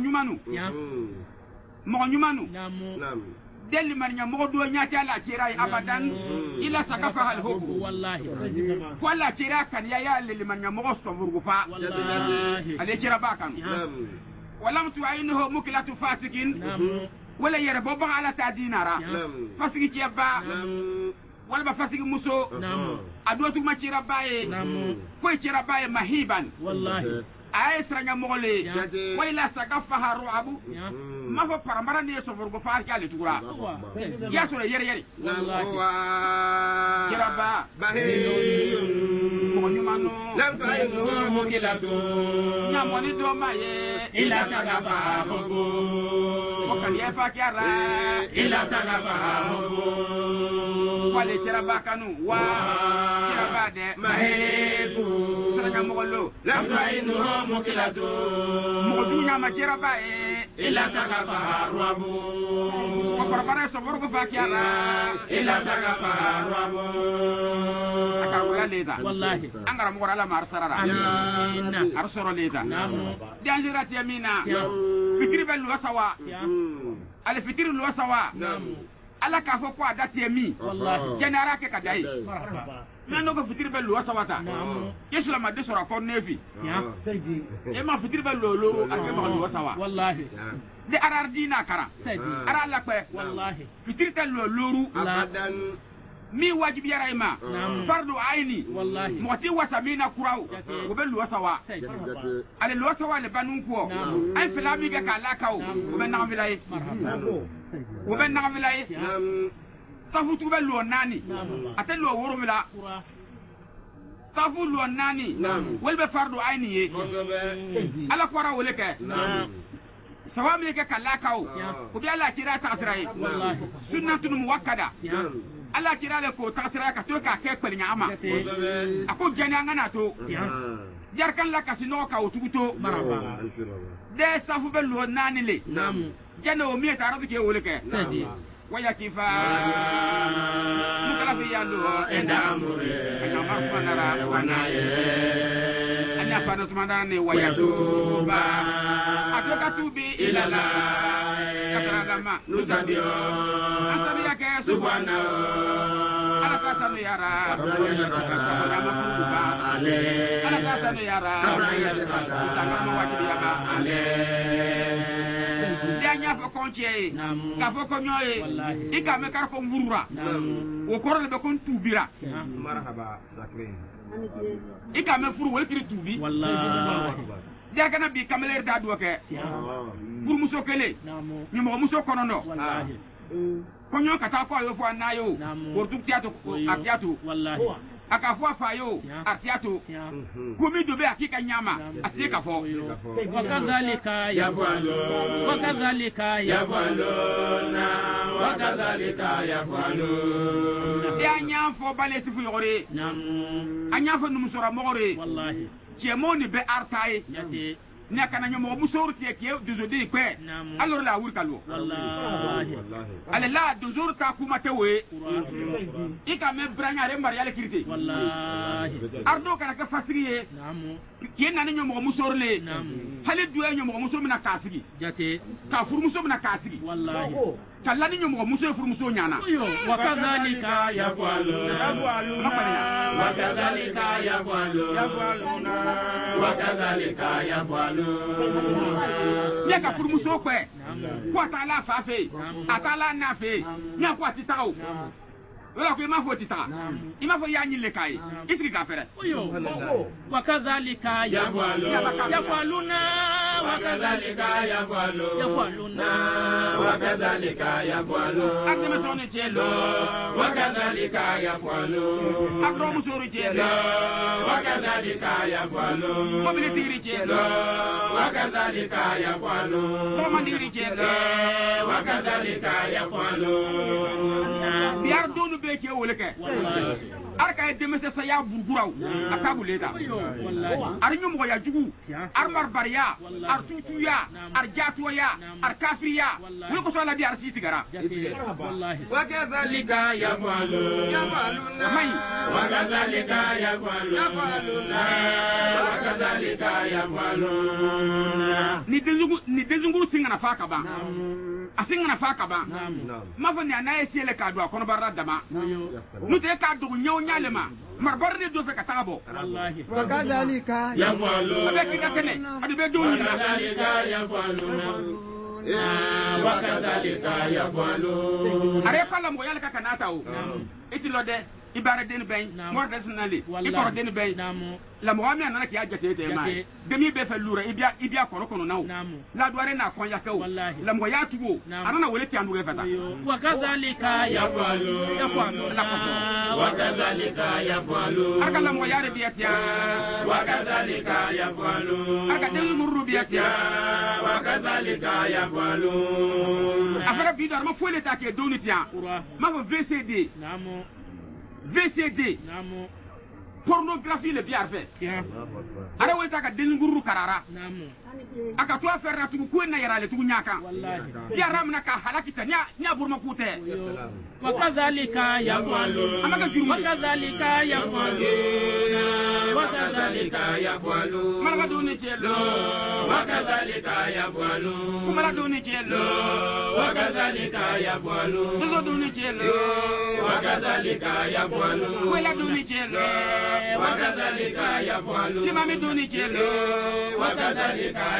nyumanu deli marnya mo do nyati ala kira abadan ila sakafa al hubu wallahi wala kira kan ya le marnya mo so burgufa wallahi ale kira bakan ولم تعينه مكلة فاسق ولا يربو على تدينارا فاسق يبا ولا فاسق مسو ادوتو ما تشرباي كوي تشرباي مهيبا والله ay sranya mogole wayla sagafaha ruabu ma fa paramara ne so forgo fa kale tukura ya so yere wallahi kiraba bahe mo nyumano lam ta'inu mukilatu nyamoni do maye ila sagafa hobo o kan ye fa kiara ila sagafa hobo wale kiraba kanu wa kiraba de mahebu sranya mogolo lam ta'inu mukilatu mudunya majira bae ila sakafa ruabu ko parpara so borgo fakiara ila sakafa ruabu aka wala leda wallahi angara mo ala mar sarara amina arsoro leda danjira tiamina fikri bel wasawa ala fikri lu wasawa ala ka fo ko adati mi wallahi genera ke kadai nano ko fikir bel wasawata yesu la madde sura ko nefi e ma fikir bel lolo ake ma wasawa wallahi de arar dina kara ara la pe wallahi fikir tel lolu abadan mi wajibi yara ima fardu aini wallahi moti wasamina kurau ko bel wasawa ale wasawa le banun ko ay filami ga kala kaw ko ben na vilay ko ben na vilay tafutu bel lo nani atel lo woro mila tafu lo nani welbe fardu aini ye ala kwara wole ke sawami ke kallakaw ko bi Allah kira ta asrai wallahi sunnatun muwakkada Allah kira le ko ta asrai ka to ka ke kwalinya ama ako jani ngana to jarkan la kasino ka utubuto maraba de safu be lo nani le nam jano mi ta rabu ke wole ke sadi waya kifa mukala fi yando enda amure ana marfanara wanaye anya fana tumandana ne waya tuba atoka tubi ilala kataragama nutabio asabia ke subhana ala tasanu yara ala tasanu yara sama wajib yaba ale nya fo konche ka fo ko nyoy ika me kar ko murura o korole be kon tubira marhaba zakrin ika me furu wal kiri tubi wallahi ja kana bi kamaler da do ke pour muso kele ni mo muso konono wallahi ko nyo kata ko yo fo anayo pour tout tiato atiato wallahi akafua fayo atiato kumi dobe akika nyama atika fo wakadhalika yafalo wakadhalika yafaluna wakadhalika yafaluna ya nyafo bale sifu yore anyafo numusora mogore wallahi chemoni be artai yati ne kana nyomo musor tie ke dozodi pe alors la wurkalo wallahi ale la dozor ta kuma tewe ika me branya re mariale kirite wallahi ardo kana ka fasiriye namu kena nyomo musor le hale duwe nyomo musor mina kasigi jate ka furu musor mina kasigi wallahi kallani nyomo musor furu musor nyana wakadhalika yafaluna wakadhalika yafaluna wakadhalika yafaluna ya ka furu muso kwe kwa tala fafe atala nafe nya kwa titao wala ko ma fo tita ima fo yanyi le kai isri ka fere wakadhalika yafaluna wakadhalika yafaluna wakadhalika yafaluna akema sone chelo wakadhalika yafaluna akro musori chelo wakadhalika yafaluna mobility chelo wakadhalika yafaluna komandiri chelo wakadhalika yafaluna biar donu beke woleke wallahi arka demese sa ya burguraw akabu leda wallahi arnyu mo ya jugu armar bariya artutuya arjatuya arkafriya wul ko so la bi arsi tigara wallahi wakadhalika yafaluna wakadhalika yafaluna wakadhalika yafaluna ni dezunguru singana faka ba asingana faka ba mafani anaye siele ka do akono barra dama nute ka do nyaw nyalema marbar de do fe ka tabo wallahi wakadhalika yafaluna abeki ka kene adu be do wakadhalika yafaluna wakadhalika yafaluna are kala mo yalla ka kanata o itilode ibara den ben mo desnali ikoro den ben la mo ami anana ki ajete te mai demi be fa lura ibia kono nawo la doare na kon yakaw la mo ya tugo anana wole ti andu refata wakadhalika yafaluna wakadhalika yafaluna aka la mo ya rebiatia wakadhalika yafaluna aka den murru biatia wakadhalika yafaluna afara bidar ma fole ta ke donitia ma vo VCD VCD namu pornographie le biar fait ara weta ka denguru karara namu aka to affaire tu ko na yarale tu nyaka wallahi ya ramna ka halakita nya burma kute wakadhalika yafalun amaka juru wakadhalika yafalun wakadhalika yafalun malaka doni chelo wakadhalika yafalun kumala doni chelo wakadhalika yafalun dozo doni chelo wakadhalika yafalun wala doni chelo wakadhalika yafalun limami doni chelo wakadhalika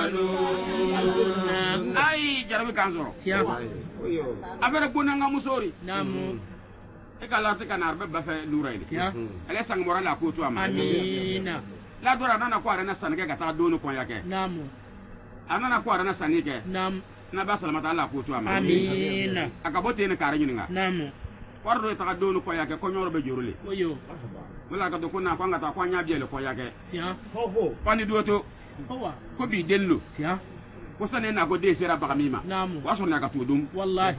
yafalun ai jarabi kanzoro afere bonanga musori namu e kala te kanar be bafa luraide ale sang morala ko to amina la dora nana ko arena sanke ka ta donu ko yake namu anana ko arena sanike nam na ba salamata Allah ko to amina akabote ne kare nyinga namu wardo ta donu ko yake ko nyoro be jorule oyo wala ka do ko na ko ngata ko nya biele ko yake pani duoto ko bi dello ko sane na ko de sera bagamima wa so na ka tudum wallahi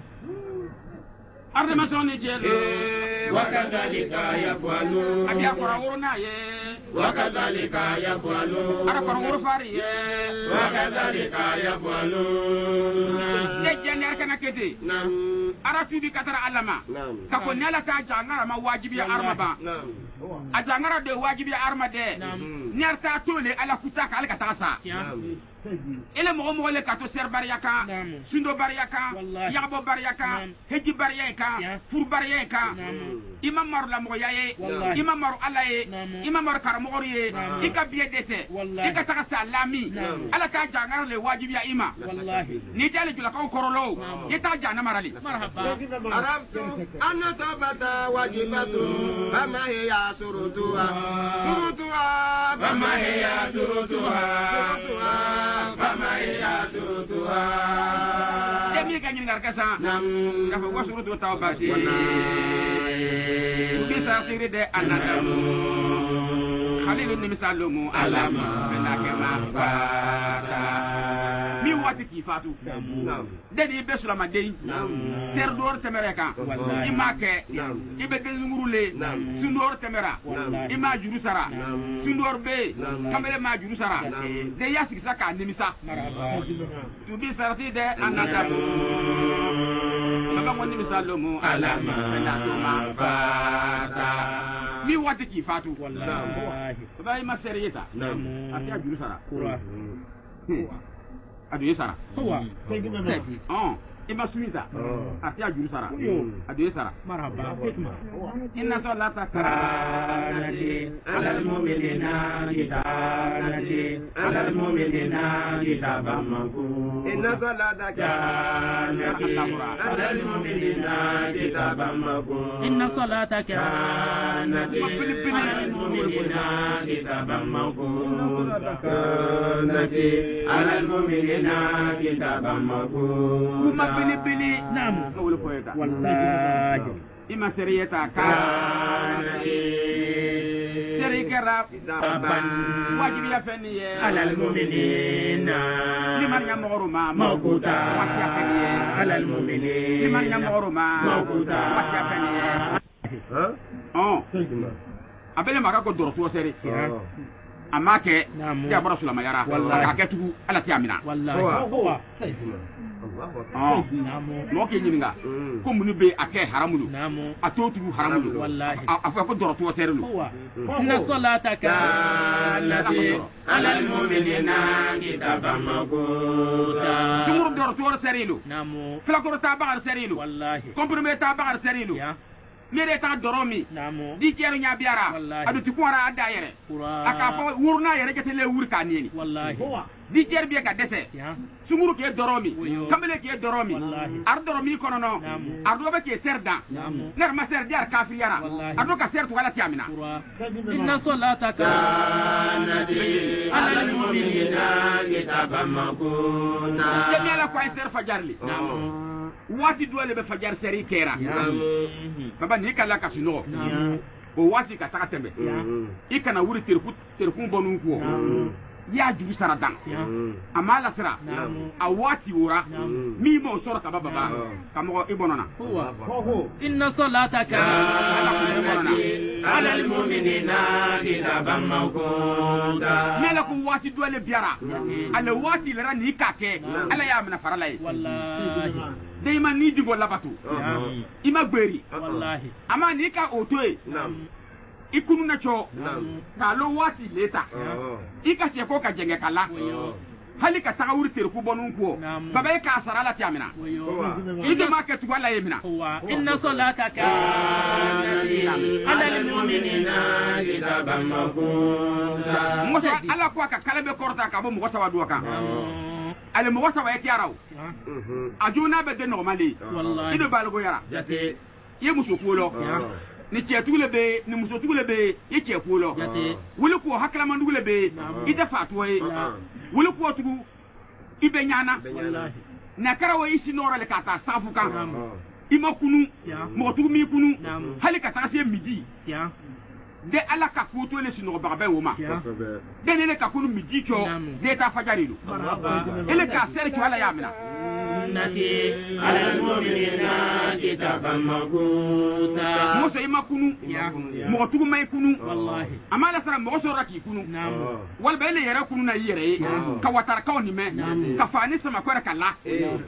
arde ma sonni jelo wakadhalika yaf'alu abia qur'ana ye wakadhalika yaf'alu ara qur'an fari ye wakadhalika yaf'alu de jener kana kete nam ara tubi katara alama nam ka ko nela ta jangara ma wajibi arma ba nam a jangara de wajibi arma de nerta tole ala kutaka ala katasa ele mo le kato ser bariyaka sundo bariyaka yabo bariyaka heji bariyaka fur bariyaka imam mar la mo yaye imam mar alaye imam mar karamo ye ika biye dete ika taka salami ala ka jangara le wajibi ya ima wallahi ni dale jula ko korolo yeta jana marali marhaba arabtu anna tabata wajibatu ama hiya surutuha ama hiya surutuha Demi kan nyingar kasa nam ka fa wasuru to tawbati bisa siri de anadamu khalil ni misalumu alama benakema fata mi wati kifatu deni be sulama dey ter dor temereka imake ibe ngurule sundor temera ima juru sara sundor be kamele ma juru sara de yasik saka nimisa tu bi sarati de anadamu baba mo nimisalumu alama benakema fata mi wati kifatu wallahi baba ima seriyeta atia juru sara adu yesara huwa ima suita ati ajuru sara adu yesara marhaba inna salata kanati alal mu'minina kitabati alal mu'minina kitaban mawquta inna salata kanati alal mu'minina kitaban mawquta inna salata kanati alal mu'minina kitaban mawquta kanati alal mu'minina kitaban mawquta bili nam ko wala poeta wallahi ima seriyeta kanati serikara kitaban wajibi ya feniye alal mu'minina liman yamuruma mawquta wasiya feniye alal mu'minina liman yamuruma mawquta wasiya feniye abele maka ko dorso seri amake ya bara sulama yara ka ketu ala tiamina wallahi huwa no ke nyinga ko munu be ake haramulu namu atotu haramulu wallahi afa ko dorto serelu huwa inna salata kanati alal mu'minina kitaban mawquta dumur dorto serelu namu fila ko ta bagar serelu wallahi komprime ta bagar serelu ya mere ta doromi namu di kero nya biara adu ti kwara ada yere aka fo wurna yere ketele wurka nini wallahi di ker bi ka dese ya sunguru ke doromi kamele ke doromi ar doromi kono no ar do be ke serda ner ma ser diar kafiyara ar do ka ser to wala tiamina inna salata kanati alal mu'minina kitaban mawquta jemi ala ko ser fajarli wati dole be fajar seri kera baba ni kala ka sino o wati ka taka tembe ikana wuri terku bonu ko ya juru saradan amala sira a wati wura mi mo soro ka baba kamo ibonona inna salata kanati alal mu'minina kitaban mawquta mela ko wati dole biara ala wati lera ni kake ala ya amna faralai wallahi deyma ni digo labatu ima gberi wallahi ama ni ka otoe ikunu na cho ka lo wati leta ika che ko ka jenge kala hali ka taga wuri terku bonun ko baba ka sarala tiamina ide market wala yemina inna salata kanati alal mu'minina kitaban mawquta ngosa ala ko ka kala be korta ka bo mo wata wadu ka ale mo wata wa yaraw ajuna be de normali ide balgo yara jate ye muso kulo ni cetugule be ni muso tugule be ye ce kulo wuli ko hakla mandugule be ide fatwoy wuli ko tugu ibe nyana na karawo isi nora le kata safu kan ima kunu mo tugu mi kunu hali kata se midi de ala ka kuto le sino ba ba woma de ne ka kunu midiko de ta fajarilu ele ka sere ki ala yamina nati ala mu'minina kitaban maquta musa imakunu mo tugu may kunu wallahi amala sara mo so raki kunu wal bele yara kunu na yere ka watara ka oni me ka fani sama ko raka la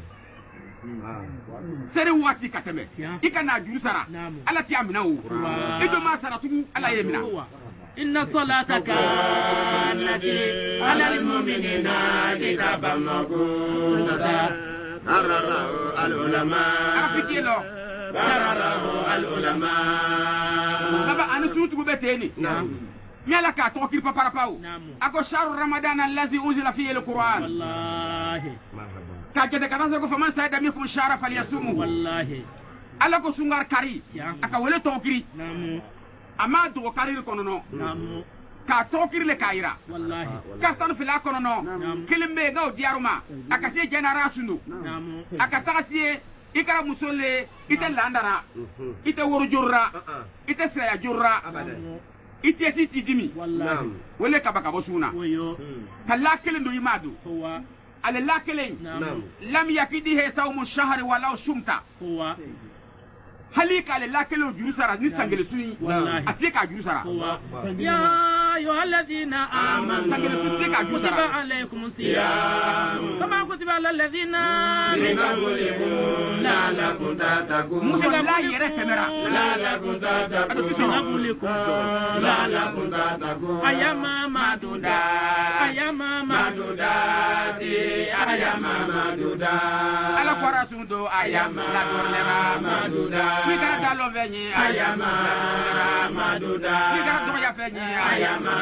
sere wati kateme ikana juru sara ala ti amina o ido ma sara tugu ala yemina inna salata kanat ala almu'minina kitaban maquta ararahu al-ulama afikilo ararahu al-ulama baba anu tutu beteni yala ka to kirpa parapau ako sharu ramadan allazi unzila fihi al-quran wallahi ka jede kana ko faman sayda minkum shara falyasumu wallahi ala ko sungar kari aka wele to kiri ama do kari ko no ka to kiri le kaira wallahi ka tan fila ko no kilimbe ga diaruma aka se generation aka taxie ikara musole ite landara ite woru jorra ite saya jorra ite titi dimi wallahi wele ka baka bosuna kala kilindo imadu على لاكلين لم يكده صوم الشهر ولو شمت هو هليك على لاكلين جروسرا نسانجل سوني اتيك جروسرا يا ايها الذين امنوا كتب عليكم الصيام كما كتب على الذين من قبلكم لعلكم تتقون مسلم لا يرى كاميرا لعلكم تتقون لعلكم تتقون اياما معدودات اياما معدودات اياما معدودات على فراسودو اياما لا دورنا معدودات ميكا دالو فني اياما معدودات ميكا دو يا فني اياما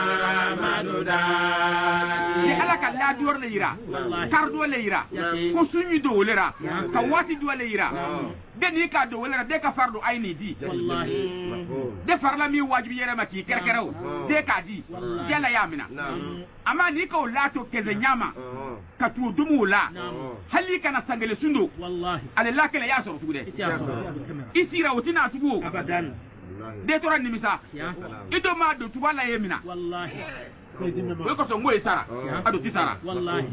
معدودات ni ala ka la dior le yira kar do le yira ko sunyi do lera ka wati do le yira de ni ka do lera de ka fardo ayni di wallahi de farla mi wajibi yere mati kerkeraw de ka di yalla yamina ama ni ko lato keze nyama ka tu dumu la hali kana sangale sundo wallahi ale la kele ya so tugude isira wotina tugu abadan de tora nimisa ido ma do tuwala yemina wallahi ko so ngoy sara ado ti sara wallahi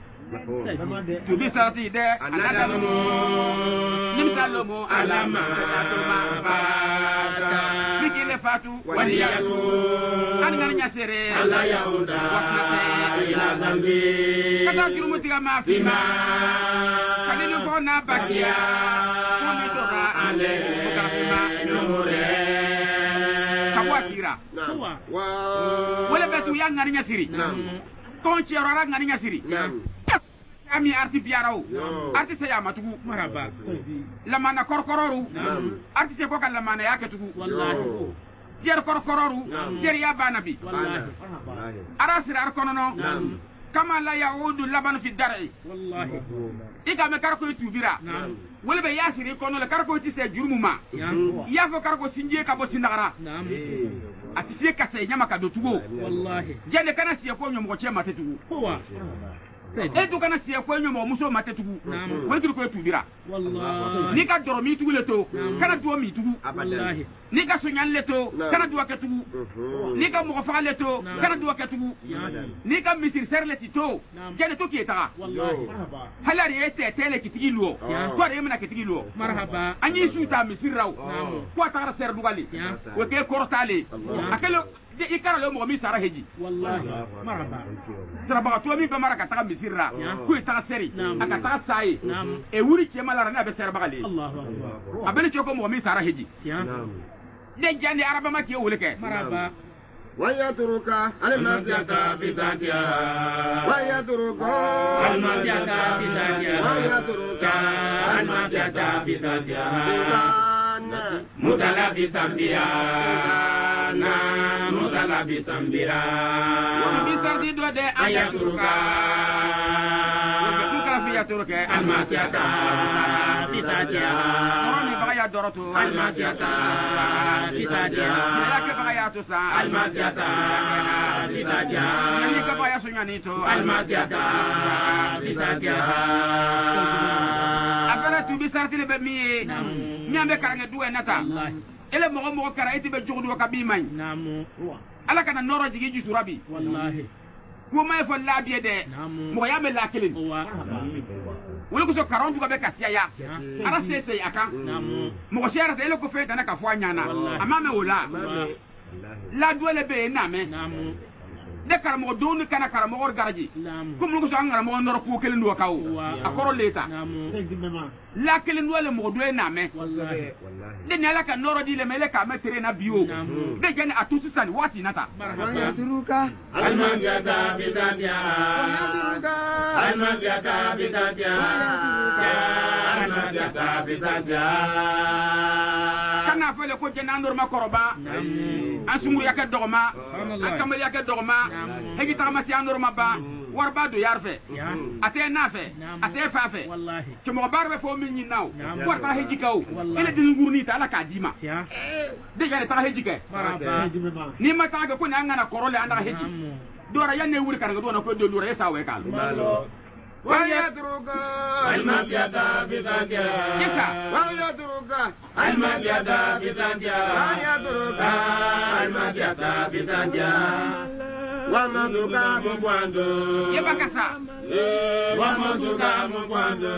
to bi sarati de anadamu nimsalomo alama atoma fata bikile fatu waliyaku an nganya sere alla yauda ila zambi kata kirumu tiga mafima kalinu kona bakia kumi toka ale mukafima numure kawakira wala betu yang ngani nyasiri ton ci rara ngani nyasiri ami arti biarao arti se ya matugu maraba lamana korkororu arti se ko kan lamana yake tugu wallahi tier korkororu tier ya banabi wallahi arasir arkonono kama la yaudu laban fi dar'i wallahi iga me karko tubira wala be yasiri kono le karko ti se jurmuma ya fo karko sinje ka bo sinagara ati se ka se nyama ka do tugo wallahi jende kana siya ko nyomo ko chema tetugu huwa edu kana siya ko nyomo muso matetugu wala ko tubira wallahi ni ka doro mi tugu le to kana do mi tugu wallahi ni ka sunyan le to kana do ka tugu ni ka mo fa le to kana do ka tugu ni ka misir ser le to jende to ki ta wallahi halari ese tele kitigi luo ko re mena kitigi luo marhaba anyi suta misir raw ko ta ser dugali o ke kortale akelo de ikara lo mo mi sara heji wallahi marhaba saraba to mi be maraka ta misirra ko ta seri aka ta sai e wuri ke malara na be ser bagali Allahu akbar abeli ko mo mi sara heji de jandi araba ma ke wule ke marhaba ويترك المسجد بذاتها ويترك المسجد بذاتها ويترك المسجد بذاتها متلبسا بها متلبسا بها وبسرد دود أن يترك يترك المسجد بذاتها بغايا دورته المسجد بذاتها لك بغايا تسا المسجد بذاتها لك بغايا سنيانيتو المسجد بذاتها أفلا تبي سرتي لبمي نعم بكرني دوه نتا ele mo kara iti be jogodo ka bi man namu ala kana noro jigi ju surabi wallahi ko may fa labiye de mo ya me la kelin wala ko so karon du ka be kasiya ya ara sese aka mo shera ele ko fe dana ka fo anyana ama me wala la duele be na me de karamo donu kana karamo garaji ko mo ko so angara mo noro ko kelin do kaw akoro leta la kelin wala mo do na me wallahi de nyala ka noro di le mele ka metere na bio de jeni atusu sani wati nata turuka almagata bidadia almagata bidadia almagata bidadia kana fele ko jena noro makoroba ansumur yake dogma akamal yake dogma hegi tama si anoro maba warba do yarfe ate nafe ate fafe wallahi to mo barbe fo min nyinaw warba heji kaw ele din ngurni ta ala ka dima de jare ta heji ke ni mata ga ko ni angana korole anda heji dora yanne wuri kan ga do na ko do lura yesa we kal ويترك المبيدا بذاتها ويترك المبيدا بذاتها ويترك المبيدا بذاتها ومدك مبواندو يبكسا ومدك مبواندو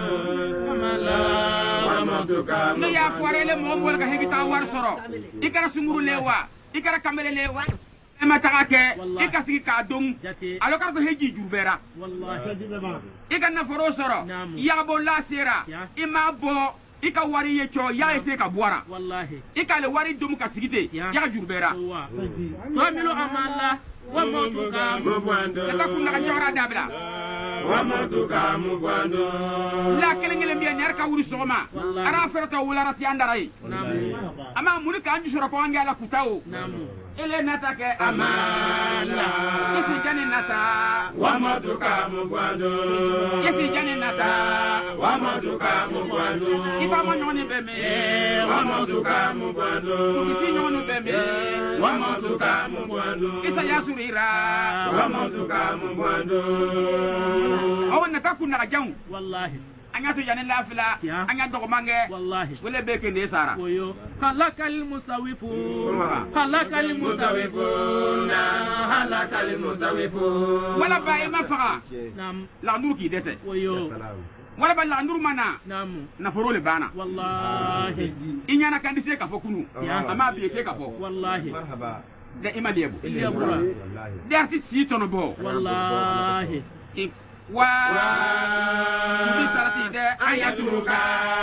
ومدك no ya kwarele mo bol ga hegita war soro ikara sumuru lewa ikara kamele lewa ema takake ikasi ka dong alo ka heji jurbera wallahi ika na foro soro ya bo la sera ima bo ika wari ye cho ya ite ka buara wallahi ika le wari dum ka sigite ya jurbera to milu amalla wa motuka mubwando ka kunna ka jora dabla wa motuka mubwando la kelengele mbiya nyar ka wuri soma ara ferta wala rati andarai ama muri ka anju sura ko angala kutao ele natake amala isi jani nata wa motuka mubwando isi jani nata wa motuka mubwando ifa mo nyoni beme wa motuka mubwando isi nyoni beme wa motuka mubwando isa yasurira wa motuka mubwando awan nataku na jaw wallahi anya to jani lafila anya dogo mange wallahi wala beke ne sara oyo halakal musawifu halakal musawifu na halakal musawifu wala bae mafaga nam la nduki dete oyo wala ba la ndur mana nam na forole bana wallahi inyana kandise ka fokunu ama biye ka fo wallahi marhaba de imadiebu yabura de arti si tono bo wallahi wa bi sarati de ayaturuka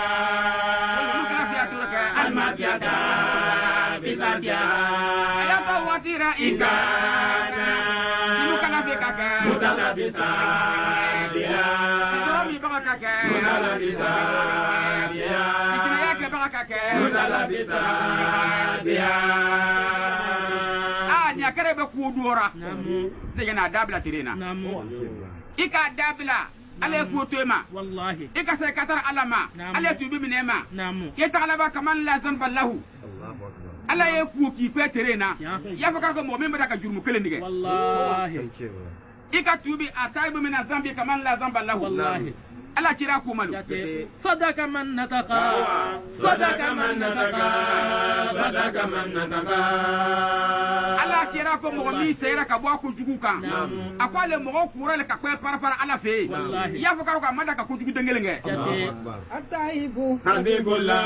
almabiyada bizadia ayata watira igana inukana bekaka mudala bizadia mi bakaka mudala bizadia yake bakaka mudala bizadia anya karebe ku duora namu de na dabla tirena namu ika dabla ale fotema wallahi ika sai katar alama ale tubi minema namu ke talaba kaman la zanba lahu ala ye ku ki feterena ya faka ko mo membe daga jurmu kele ndige wallahi ika tubi ataibu min zambi kaman la zanba lahu wallahi ala kira ku malu sadaka man nataka sadaka man nataka sadaka man nataka ala kira ko mo mi seyra ka bo ko jugu kan akwale mo ko kurale ka kwe para ala fe ya faka ko amada ka ko jugu dengelenge ataibu habibullah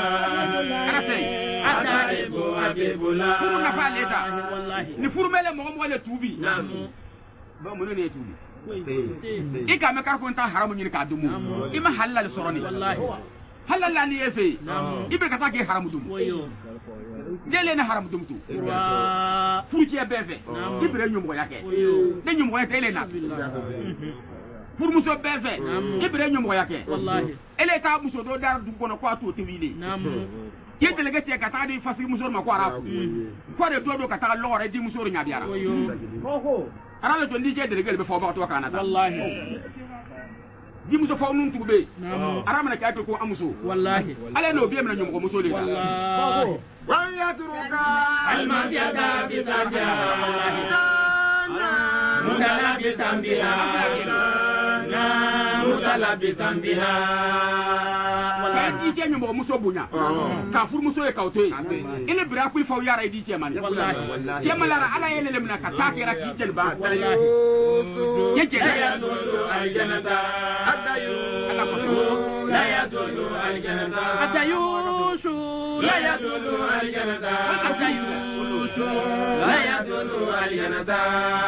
ataibu habibullah kuna faleta wallahi ni furmele mo mo le tubi ba mo ne tubi ika me karfon ta haramu ni ka dumu ima halal soroni wallahi halal la ni efe ibe ka ta ke haramu dumu oyo dele na haramu dumu tu wa fuji befe ibre nyumo yake de nyumo yake ele na pour muso befe ibre nyumo yake wallahi ele ta muso do dar du kono kwa to tewile ye delege te ka ta di fasi muso ma ko arafu ko de do ka ta lore di muso nya biara oyo arala to ndi je delege be fo ba to kana wallahi di muso fo nun tugbe namu arama na ka ko amuso wallahi ale no biye mena nyum ko muso le wallahi wa yatruka almabiyada bizadia mudala bitambia na la bitambiha wala di je nyumbo muso bunya ka fur muso e kawto ile bira ku fa yara di je man wallahi je mala ala yele lemna ka takira ki jel ba wallahi je ya dulu aljanata adayu la ya dulu aljanata atayushu la ya dulu aljanata atayushu la ya dulu aljanata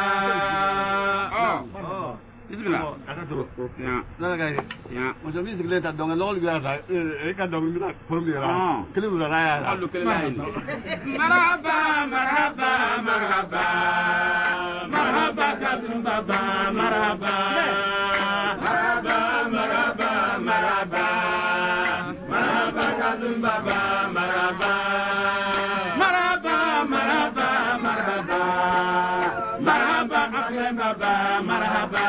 bismillah na ga ya mo so mi sigle ta donga lol ga ta e ka donga na formula kele la ya allo kele la marhaba marhaba marhaba marhaba kadum baba marhaba marhaba marhaba marhaba marhaba kadum baba marhaba marhaba marhaba marhaba marhaba akram baba marhaba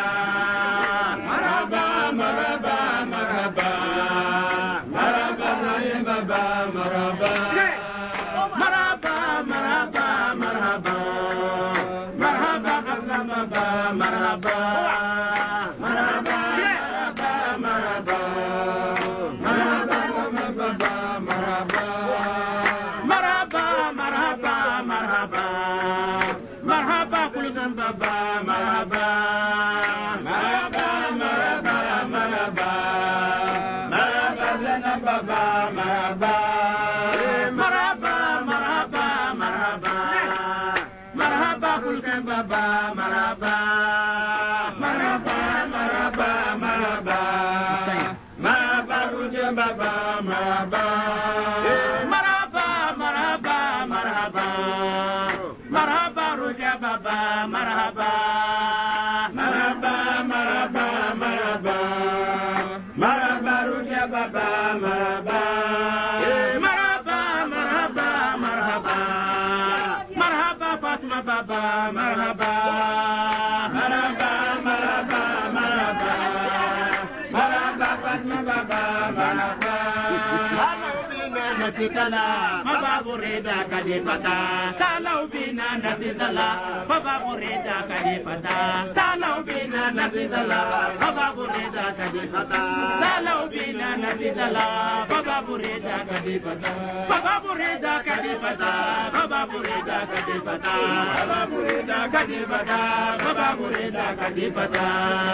Babu reda kadipata talau bina nasizala babu reda kadipata talau bina nasizala babu reda kadipata talau bina nasizala babu reda kadipata babu reda kadipata babu reda kadipata babu reda kadipata babu reda kadipata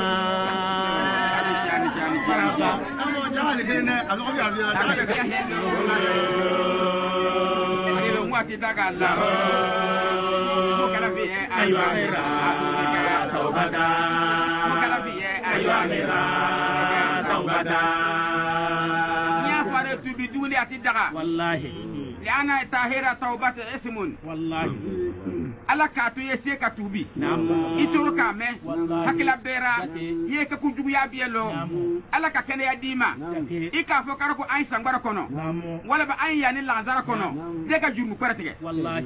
amo jahal kene alo ko kita kala mukalafi ayu amira taubada mukalafi ayu amira taubada nya fare tubi duli ati daga wallahi liana tahira taubata ismun wallahi ala ka to yese ka tubi itoro ka me hakila bera ye ka kujugu ya bielo ala ka kene ya dima ika fo karako ay sangara kono wala ba ay yani lanzara kono de ka jurmu paratige wallahi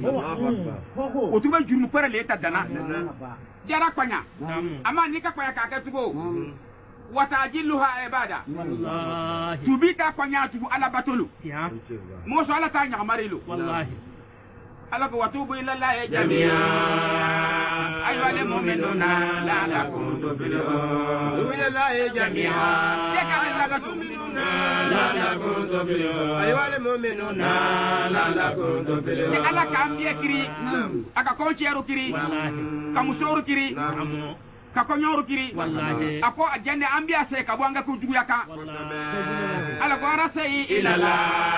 o tuba jurmu para le ta dana jara kwanya ama ni ka kwaya ka ka tugo watajiluha ibada wallahi tubi ka kwanya tubu ala batulu ya mo so ala ta nya marilu wallahi ala ko watubu ila la jamia ayyuha almu'minuna la'allakum tuflihun ila la jamia yakala la tu'minuna la'allakum tuflihun ayyuha almu'minuna la'allakum tuflihun ala ka ambiye kiri aka ko cieru kiri ka musoru kiri ka ko nyoru kiri wallahi ako ajande ambiya se ka bwanga ku jugu yaka wallahi ala ko ara sai ila la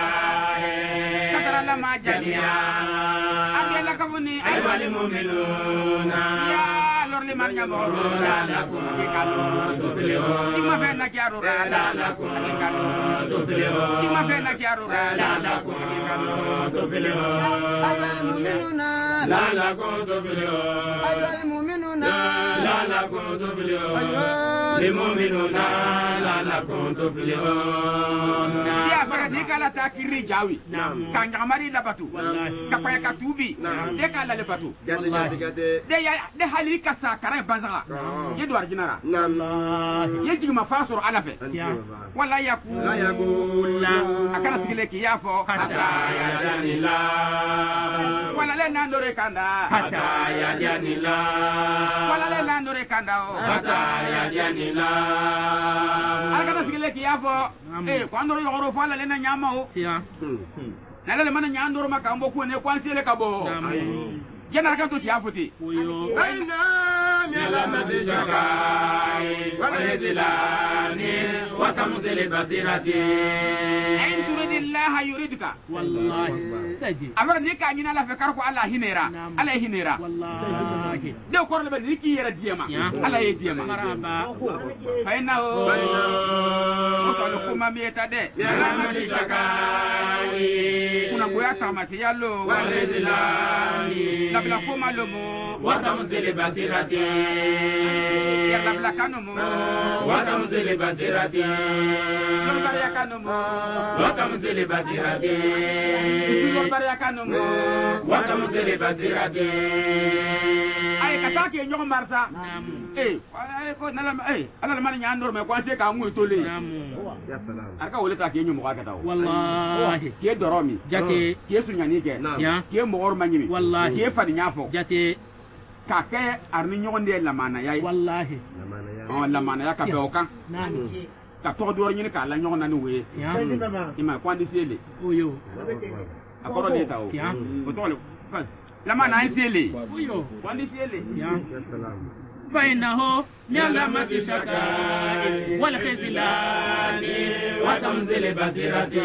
katara la ma jamia ambiya la kabuni ay wali mu'minuna ya lor li man nyamo la la ko kanu tufliho ima fe na kiaru la la ko kanu tufliho ima fe na kiaru la la ko kanu tufliho ay wali mu'minuna la la ko tufliho ay wali mu'minuna la la كنت تفلحون للمؤمنون لعلكم تفلحون يا فراديك على تاكيري جاوي كان جامري لباتو كفايا كتوبي ديك على لباتو دي حالي كسا كراي بازغا يدوار جنرا يجي ما فاسر على في ولا يقول اكنا سيلك يافو حتى يدني لا ولا لنا ندوري كاندا حتى يدني لا ولا لنا ندوري kandao hata ya jani la ala sigile ki yafo kwando yoro fa la lena nyama o ya nala le mana nyandoro makambo ko ne kwansele kabo jana ka to tiafuti oyo baina miala madijakai walidilani wa tamzil basirati ayin turidillah yuridka wallahi taji amara ni ka nyina la fekar ko Allah hinera wallahi de ko le be ki yera diema Allah ye diema maraba faina o to kuma mieta de miala madijakai kuna goya tamati yallo walidilani labla kuma lomo watamzil basirati ya labla kanomo watamzil basirati lobariya kanomo watamzil basirati lobariya kanomo watamzil basirati ay katake nyogo marsa ko nala ala man nyaandor me kwanse ka mu tole ya salam aka wole ta ke nyomo ka taw wallahi ke doromi jate ke sunyani ke ya ke mogor manyimi wallahi ke fadi nyafo jate ka ke arni nyogo ndel la mana yayi wallahi la mana ya ka beoka nani ka to do nyini ka la nyogo nani we ya ima kwandi sele oyo akoro de taw ya o to la mana ay sele oyo kwandi sele ya فإنه نعلم الشكاء والخذلان وتمزل بصيرتي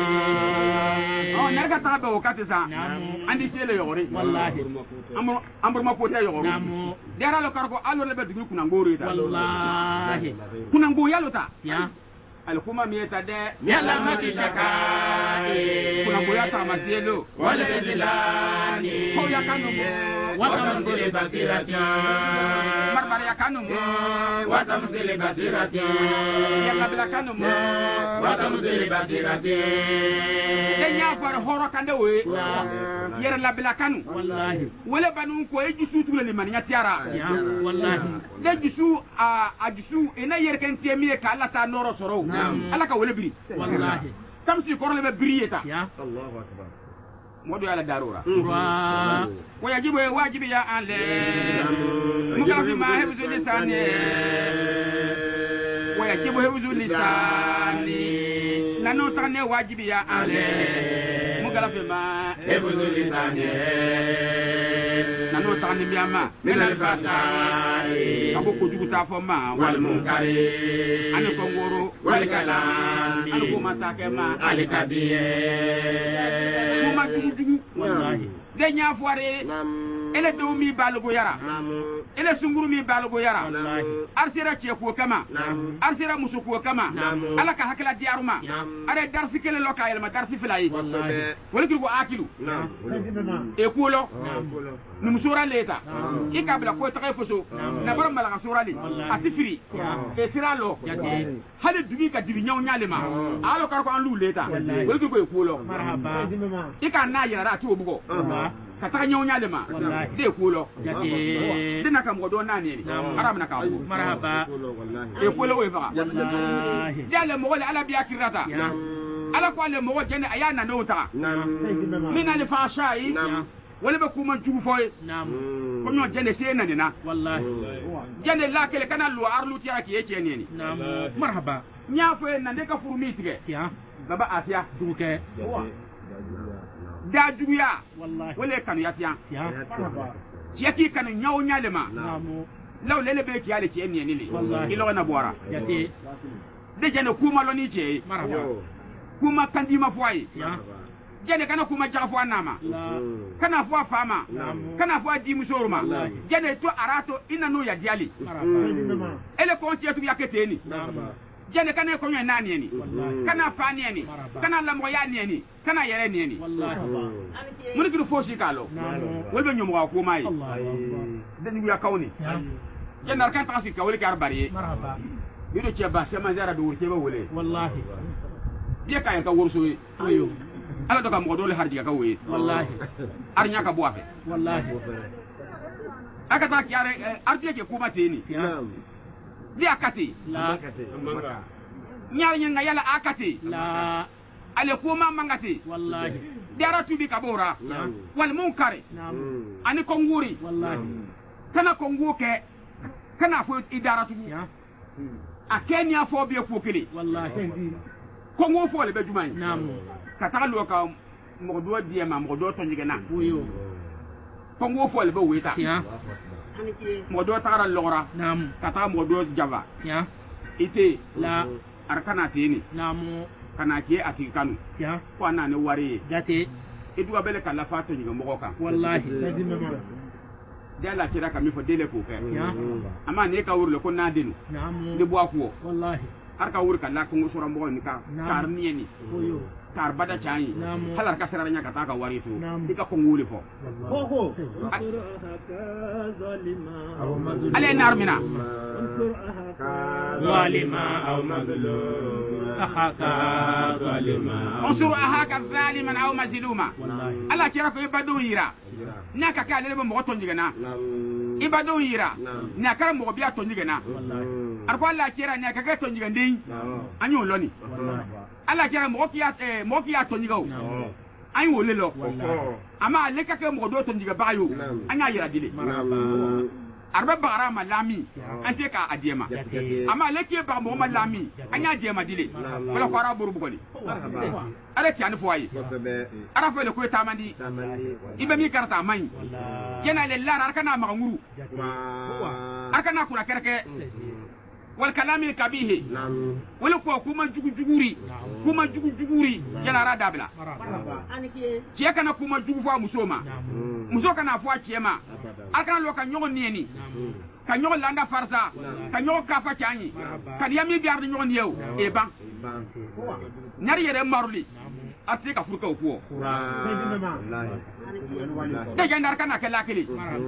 نرجع تابع وقت سا عندي شيء يوري والله أمر ما كوتا يوري نعم ديارا لو كاركو ألو لبى تقول كنا نقولي تا والله كنا نقول يالو تا يا الكوما ميتا ده نعلم الشكاء كنا نقول يا تا مسيلو والخذلان هو يا كانو وتمزل بصيرتي مرمر يا كانو وتمزل بصيرتي يلا بلا كانو وتمزل بصيرتي دنيا فار هورو كاندوي يرا لا بلا كانو والله ولا بانو كو يجسو تولي لمن يتيارا يا والله ده جسو اجسو انا يركن تيمي كالا تا نورو سورو ala ka wala biri wallahi tamsi korle be biriyeta ya Allahu akbar modu ala darura wa yajibu wajibi ya ale mukalafi ma hifzu lisani wa yajibu hifzu lisani nanu tane wajibi ya ale mukalafi ma hifzu lisani nanu tane biyama min al-fasadi abu kujugu ta fo ma wal munkari an ko ngoro wal kalami an ko masake ma al kabiye kuma digi wallahi de nya foare ele do mi balugo yara ele sunguru mi balugo yara arsira ce ko kama arsira musu ko kama ala ka hakala diaruma are darsi kele lokayel ma darsi filay wala ko akilu e kulo num sura leta ikabla ko takay foso na baram bala sura li atifiri e siralo hade dugi ka dibi nyaw nyalema alo kar ko an lu leta wala ko e kulo marhaba ikana yara ti obugo ka ta nyaw nyalema de kulo dina kam godo nani ni arab na ka marhaba e kulo we ba wallahi dale mo wala ala biya kirata ala ko ale mo jene ayana no ta min al fashai wala ba kuma jugu foy ko nyo jene se nani na wallahi jene la kele kana lu arlu ti aki yake ne ni marhaba nya foy nan de ka furmi tige ya baba asia duke da duya wallahi wala kanu yatiya ya yaki kanu nyaw nyalema namu law lele be ki ale ci en ni wallahi ilo na bora yati de jene kuma lo ni ce marhaba kuma kandima foy ya jene kana kuma jafo anama kana fo fama kana fo di musoruma jene to arato ina no ya diali ele ko ci etu yakete ni jene kana ko nyen nani ni kana fani ni kana lamo ya ni kana yere ni wallahi mun gidu fosi kalo wolbe nyum wa ko mai den ya kawni jene kan ta fi kawli kar bari marhaba bido ci ba sama zara do wurte ba wole wallahi dia kay ka wurso ayo ala doka mo dole harjiga ka we wallahi arnya ka buafe wallahi aka ta kiare artie ke kuma teni di akati la nyaar nyanga yala akati la ale kuma mangati wallahi diara tubi kabora wal munkari ani konguri wallahi kana kongu ke kana fo idara tubi akenya fo be ko kili wallahi ko ngo fo le be jumai naam ka ta lo ka mo do die ma mo do to nyigena uyo ko ngo fo le be weta ya mo do ta ra lora naam ka ta mo do java ya ite la arkana tini naam kana ke atikanu ya ko na ne wari jate idu abele kala fato nyiga mo kan wallahi dela kira kami fo dele ko fe ya ama ne ka wurle ko na dinu naam de bo ko wallahi har ka wur kala ko sura mo ni ka kar ni ni uyo kar bada chai naam halar ka sarara nya ka ta ka wari to naam dika ko nguli fo ho ale narmina ظالما أو مظلوم أخاك ظالما انصر أخاك ظالما أو مظلوما الله كيرا كو يبدو يرا ناكا كا لebe mo to njigana ibado yira na kara mo biya to njigana arko Allah kira na ka to njigandin anyo loni Allah kira mo kiya to njigaw an wole lo ama le ka ke mo do to njiga bayo anya yira dile arba bara malami ante ka adiema ama le ke ba mo malami anya adiema dile wala ko ara buru bugoli ara ti an foyi ara fe le ko tamandi ibe mi karta mai yana le lara arkana maguru arkana kula kerke wal kalami kabihi wala ko kuma juguri yana ra dabla kiya kana kuma jugu fa musoma muso kana fa kiyema akana lo ka nyogo nieni ka nyogo landa farsa ka nyogo kafa chanyi ka yami biar nyogo nieu e ban nyari yere maruli ati ka furka ko de jandar kana kala kili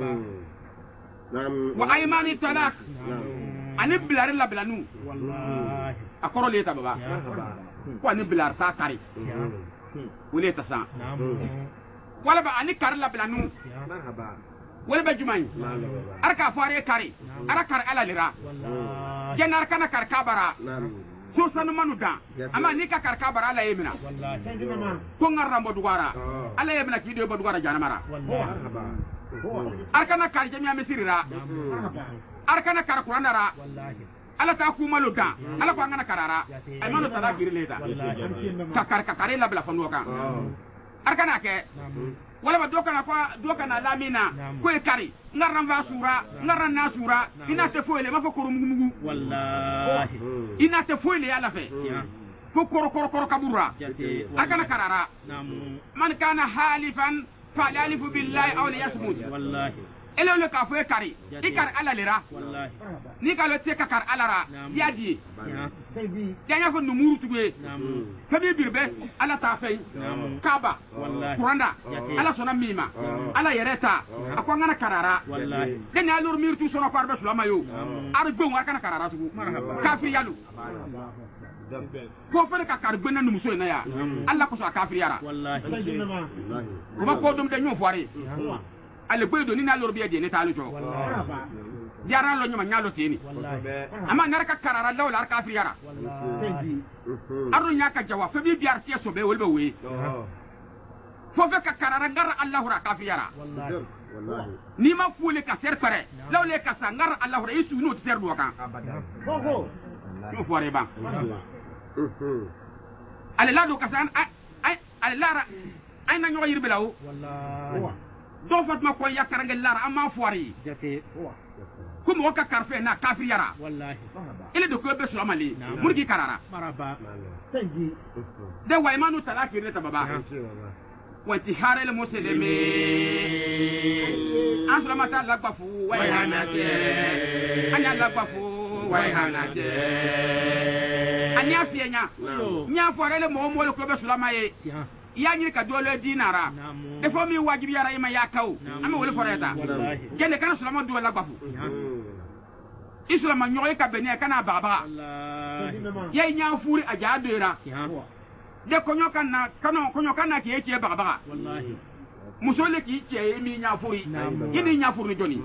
wa aymani talak ani bilari la bilanu wallahi akoro le ta baba ko ani bilar sa kari wule ta sa wala ba ani kar la bilanu marhaba wala ba jumai arka fare kari arakar ala lira wallahi jenar kana kar kabara so sanu manu da ama ni ka kar kabara ala yemina wallahi ko ngarra modugara ala yemina ki do bodugara janamara wallahi arkana kar jami'a misirira arkana kar qur'anara wallahi ala ta ku malo da ala ko ngana karara ay malo tala girileta ka kare la bla fanu ka arkana ke wala ba dokana lamina ko e kari ngaran va sura ngaran na sura ina te foile ma fa koro mugu wallahi ina te foile ala fe fo koro kabura arkana karara man kana halifan فالالف بالله او ليصمد والله الا لو كافو كاري يكار على لرا والله ني قالو تيكا كار على را يادي جانيا فو نمورو توغي فبي بيربه على تافي كابا والله كوراندا على سونا ميما على يريتا اكو غانا كارارا والله جانيا لور ميرتو سونا فاربه سلام يو ارغو وكانا كارارا تو كافر يالو ko fere ka kar gbenna num so na ya Allah ko so kafir yara wallahi ma ko dum de nyu foare ale gbedo ni na lor biya de ne talu jo yara lo nyuma nyalo tini ama nar ka karara lawla kafir yara wallahi arru nya ka jawa fa bi biar tie so be wolbe we fo fe ka karara ngar Allah ra kafir yara wallahi ni ma fule ka ser pare lawle ka sa ngar Allah ra isu no ter do kan ho nyu foare ba ale la do kasan ay ale lara ay na ñoo yirbe law wallahi do fatma ko yakara ngel lara amma foari jate kum o ka karfe na kafir yara wallahi ile do ko be so amali murgi karara maraba tanji de waymanu talaki ne tababa wa tihara le muslimi asrama ta lagbafu wayhanate anya lagbafu wayhanate anya fienya nya forele mo mo ko be sulama ye ya nyiri ka dole dinara e fo mi wajibi yara ima ya kaw ama wole foreta jende kana sulama do la bafu islama nyoy ka bene kana baba ya nya furi aja dera de konyo kana ke yake baba wallahi musole ki ce mi nya furi yini nya furi joni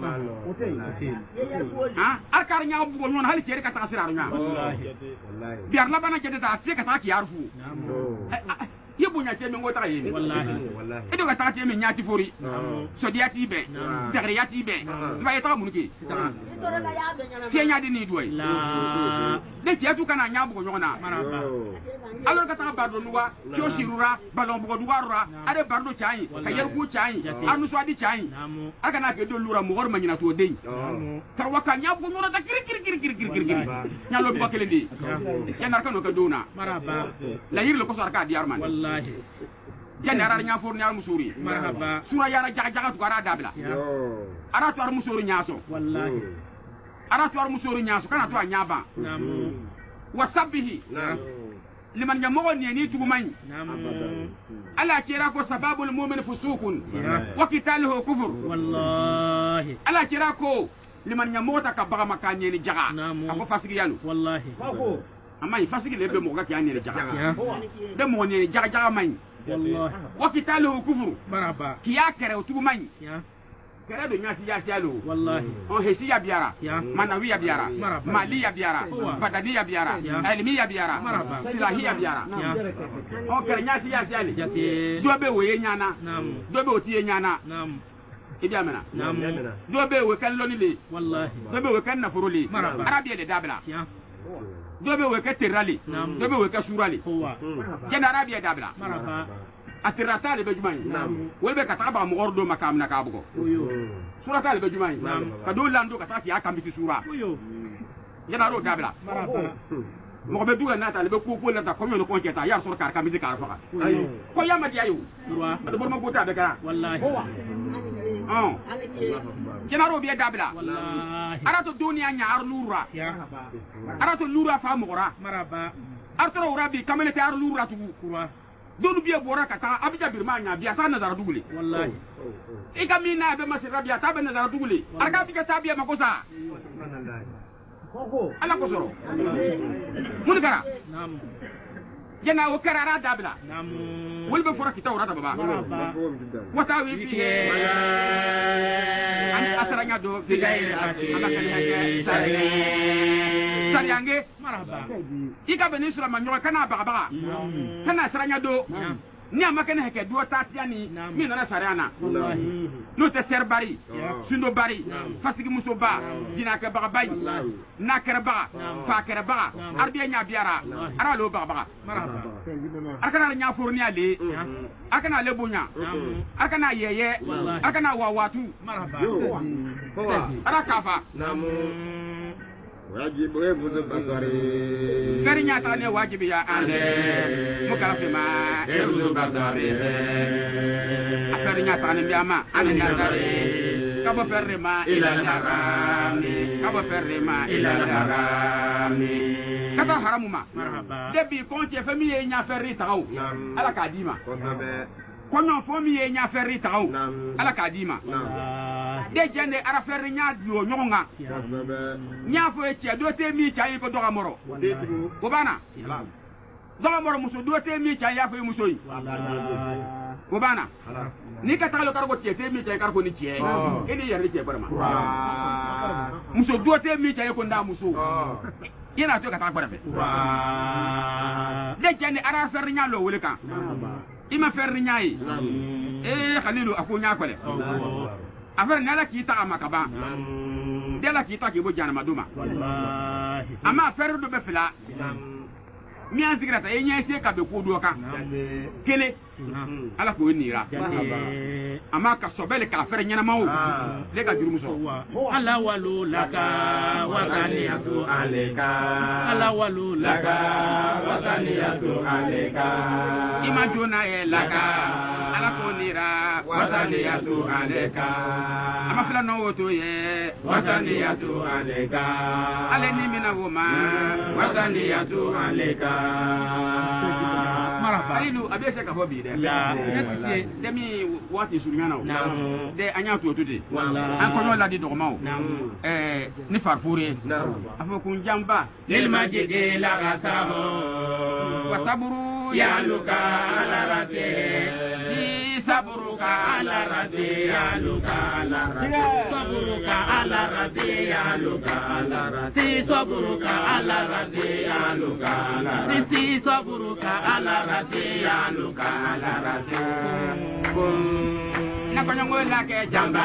ha arkar nya bu non hali kere ka tasira nya wallahi biar la bana jede ta se ka ta ki arfu yebunya te men ngota yini wallahi edo ka ta te men nyati fori so diati be tagriyati be ba yata munki kenya di ni duwai la de tiatu kana nyabu ko nyona maraba alors ka ta bardo nuwa kyo shirura balon bugo duwarura ade bardo chai ka yerku chai anu so adi chai aka na ke do lura mo gor manyina to deñ ta waka nyabu ko nyona ta kir nyalo bi ko kelendi yanar kanu ka dona maraba la yirlo ko sarka di arman wallahi jani ara nya for nyar musuri marhaba sura yana jaga tu ara dabla ara to ar musuri nyaso wallahi ara to ar musuri nyaso kana to anyaba namu wasabbihi liman yamogo ni tugumani ala kira ko sababul mu'min fusukun wa qitaluhu kufur wallahi ala kira ko liman yamogo ta kabaga makanye ni jaga ako fasigi yanu wallahi amma fasigi lebe mo ga kyanye ni jaga de mo ni jaga mai wallahi wa qitaluhu kufur maraba kiya kere tugumani kere do nyasi ya sialo wallahi on hesi ya biara manawi ya biara mali ya biara badadi ya biara elmi ya biara silahi ya biara on kere nyasi ya siali dobe we nyana dobe oti nyana idia mena dobe we kan lonile wallahi dobe we kan nafuruli arabiya le dabla dobe we ka terali dobe we ka surali jena arabiya dabla atirata le bejumani webe kataba mo ordo makam na kabugo sura ta le bejumani ka do lando ka ta ya kambiti sura yana ro dabla mo be duga na ta le be ko ko la ta ko no ko ta ya sura ka kambiti ka fa ko ya ma diayo do bo mo ko ta be ka wallahi yana ro bi dabla wallahi arato duniya nya ar lura arato lura fa mo gora maraba arto rabi kamele ta ar lura tu kura donu biye bora kata abija birma nya biya sa nazara dugule wallahi ikamina be masira biya ta be nazara dugule arka biya ta biya makosa ala kosoro mun kara nam jena o karara dabla nam wolbe fora kita urata baba wata wi fi an asaranya do bigaire amakani sariyange maraba ika beni sura manyo kana baga kana saranya do ni amakene heke do tatiani mi na sariana wallahi no te serbari sindo bari fasigi muso ba dina ka baga bay na karba fa karba arbiya nya biara ara lo baga maraba akana nya forni ale akana le bunya akana yeye akana wawatu maraba ara kafa wajibu ebudu basari karinya ta ne wajibi ya ande mukalafima ebudu basari karinya ta ne biama ane nazari kabo ferrema ila harami kabo ferrema ila harami kata haramu ma debi konche famille nya ferri taw ala kadima konyo famille nya ferri taw ala kadima de jende ara ferri nya dio nyonga nya fo eche do te mi cha yi ko doga moro ko bana doga moro muso do te mi cha ya fo muso yi ko bana ni ka talo kargo te mi cha kargo ni che eni yari che barma muso do te mi cha ko nda muso yana to ka ta gbara be de jende ara ferri nya lo wele kan ima ferri nya yi khalilu akunya kwale affaire nala kita amakaba dela kita ke bo janama duma wallahi ama affaire do be fila mi an sigrata enya ese ka be ko do ka kele ala ko nira ama ka sobele ka affaire nyana mawo le ka jurumu so ala walu laka wa kaniyatu aleka ala walu laka wa kaniyatu aleka imajuna laka ala ko nira wa kaniyatu aleka ama fila no woto ye wa kaniyatu aleka ale ni mina woma wa kaniyatu aleka maraba alilu abese ka hobi de ya demi wati sunyana de anya to tuti an ko no la di dogmaw ni farfure afo kun jamba lil majidi la gasaho wa sabru ya luka la rate sabruka ala radiyaluka ala sabruka ala radiyaluka ala si sabruka ala radiyaluka ala si sabruka ala radiyaluka ala kum nakonyongola ke jamba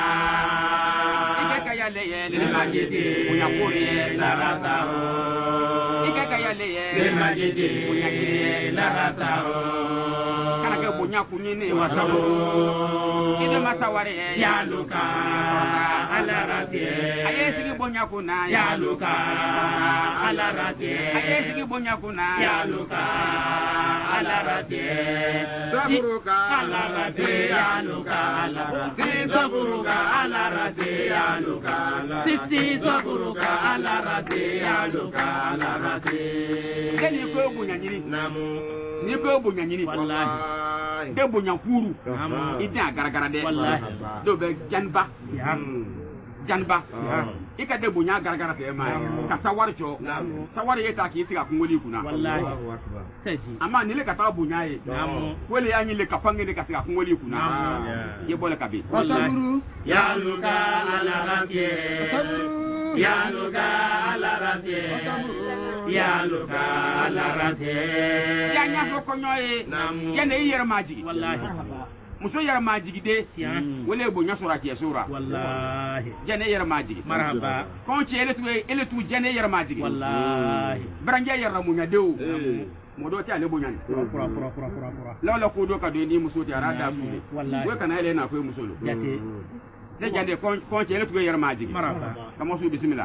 ikeka yale le majidi unyakuri la ratao ikeka yale le majidi unyakuri la ratao kana ke bunyakuni ni wasabo ide masawari yaluka ala rati ayesi bunyakuna yaluka ala rati ayesi bunyakuna yaluka ala rati sabruka ala rati yaluka ala rati sabruka ala rati yaluka sisi sabruka ala rati yaluka ala rati keni ko bunyanyini namu ni ko bunyanyini wallahi de bunyakuru ida garagara de wallahi do be janba janba ika de bunya garagara te ma ka sawar jo sawar yeta ki tiga kungoli kuna wallahi taji ama nile ka ta bunya ye wele yanyi le kapange de ka tiga kungoli kuna ye bole kabi wallahi ya luka ala rati ya luka ala rati ya luka ala rati ya nya ko nyoye ya ne yere maji wallahi muso yara majigi de wala bo nya sura ke sura wallahi jane yara majigi marhaba kon ci ele tu jane yara majigi wallahi branja yara mu nya dew mo do ta le bo nya pura la ko do ka do ni muso ti ara da su wallahi we kana ele na ko muso lo jate de jande kon ci ele tu yara majigi marhaba kamo su bismillah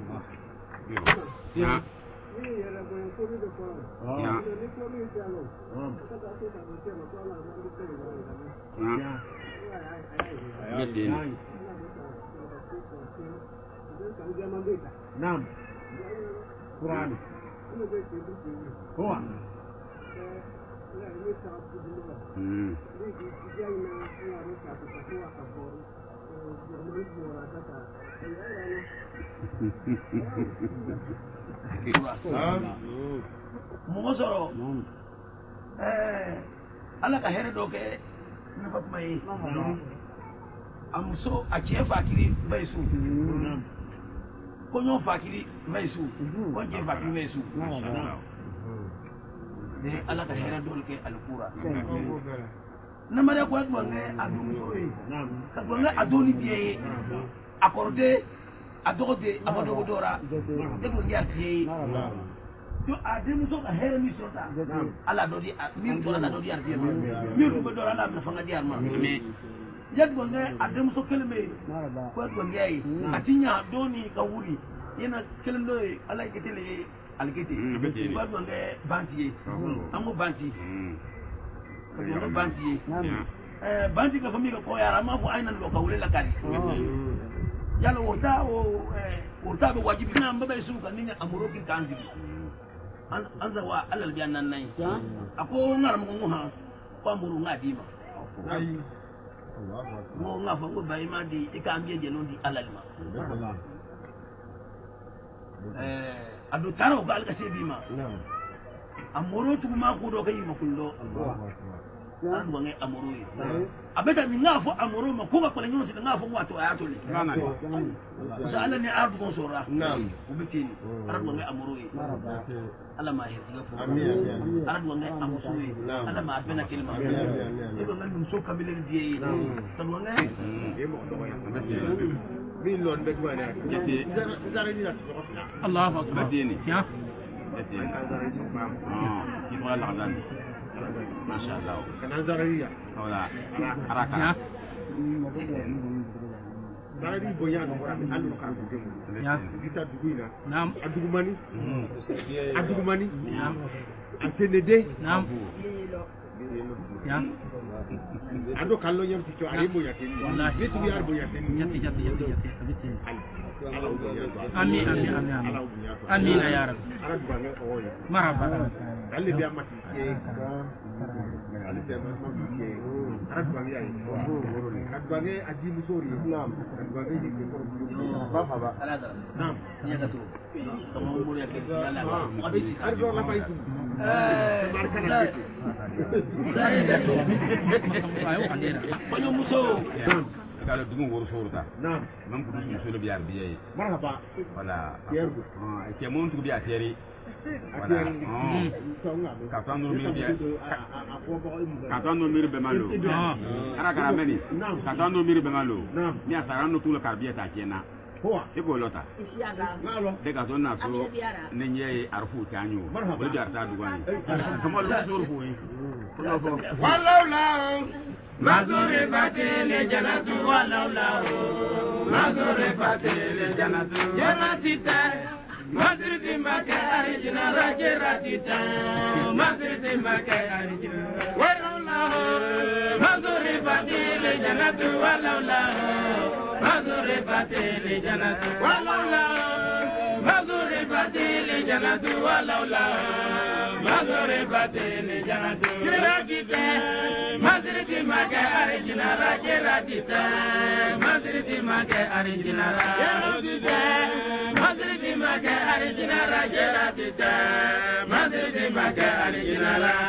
ya ya Naam. Quran. Hoa. Mosoro. Ala ka here do ke na fatma yi. Amso a che fakiri bai su. Ko nyo fakiri bai su. Ko je fakiri bai su. Ne ala ka here do ke alqura. Na mare ko atwa ne adu so yi. Ka ko ne adoni biye akorde adode abodo dora. De ko ya tie. To adem so ka here mi so ta ala do di mi to ala do di arti mi ko do ala na fanga di arma yad gonga adem so kelme ko gonga yi atinya doni ka wuri yana kelme ala ketele alkete ko gonga banti amu banti ko banti banti ka fami ko yara ma ko ainan lo ka wuri la kari yalo wota be wajibi na mbabe su ka ninya amuro ki kanzi anza wa alal biyan nan nai ako ngar mo ha ko muru ngadi ma ai mo ngafa ko bay ma di ikambe je non di alal ma adu taro gal ka sebi ma amuru tu ma ko do kay ma kullo an wange amuru yi abeta ni ngafo amuru ma ko ko lenyo si ngafo wato ayato li sala ni ardu ko sora nam ubitini ardu wange amuru yi ala ma yi ngafo amin ardu wange amusu yi ala ma bena kelma ko ngam so kabile diye tan wange e mo do ya bi lon be ko ne jeti zara ni Allahu akbar dini ya jeti ki ko la dan Masya Allah. Karena Zararia. Oh lah. Araka. Dari boyan orang anu kan bukan. Ya. Kita duguina. Nam. Adugumani. Adugumani. Nam. Antenede. Nam. Ya. Ado kallo nyam ticho ari boya tin. Wallahi itu biar boya tin. Jati. Amin ya Rabbi. Marhaba. alle bi amati ke alle bi amati ke adwangi ay adwangi aji musori islam adwangi ni ke ba naam ya gatu kama umur ya ke yalla arjo la fay markana ayo kandena banyo muso kalau dungu wor sorta naam man ko dum so le biar biye marhaba wala yergo ke mon tu biya teri wala ka tan no mi biya ka tan no mi be malo ara gara meni ka tan no mi be malo ni asara no tulo karbiya ta kena e ko lota de ka zonna so ne nye arfu tanyo o biar ta dugani kamo lu sorfu ولولا مغربت الجنة ولولا مغربت الجنة جنتك مغرب مكة أرجنا رجرتك مغرب مكة أرجنا ولولا مغربت الجنة ولولا مغربت الجنة ولولا مغربت الجنة ولولا مغربت الجنة جراتك مغرب مكة أرجنا رجرتك مغرب مكة أرجنا رجرتك مغرب مكة أرجنا رجرتك مغرب مكة أرجنا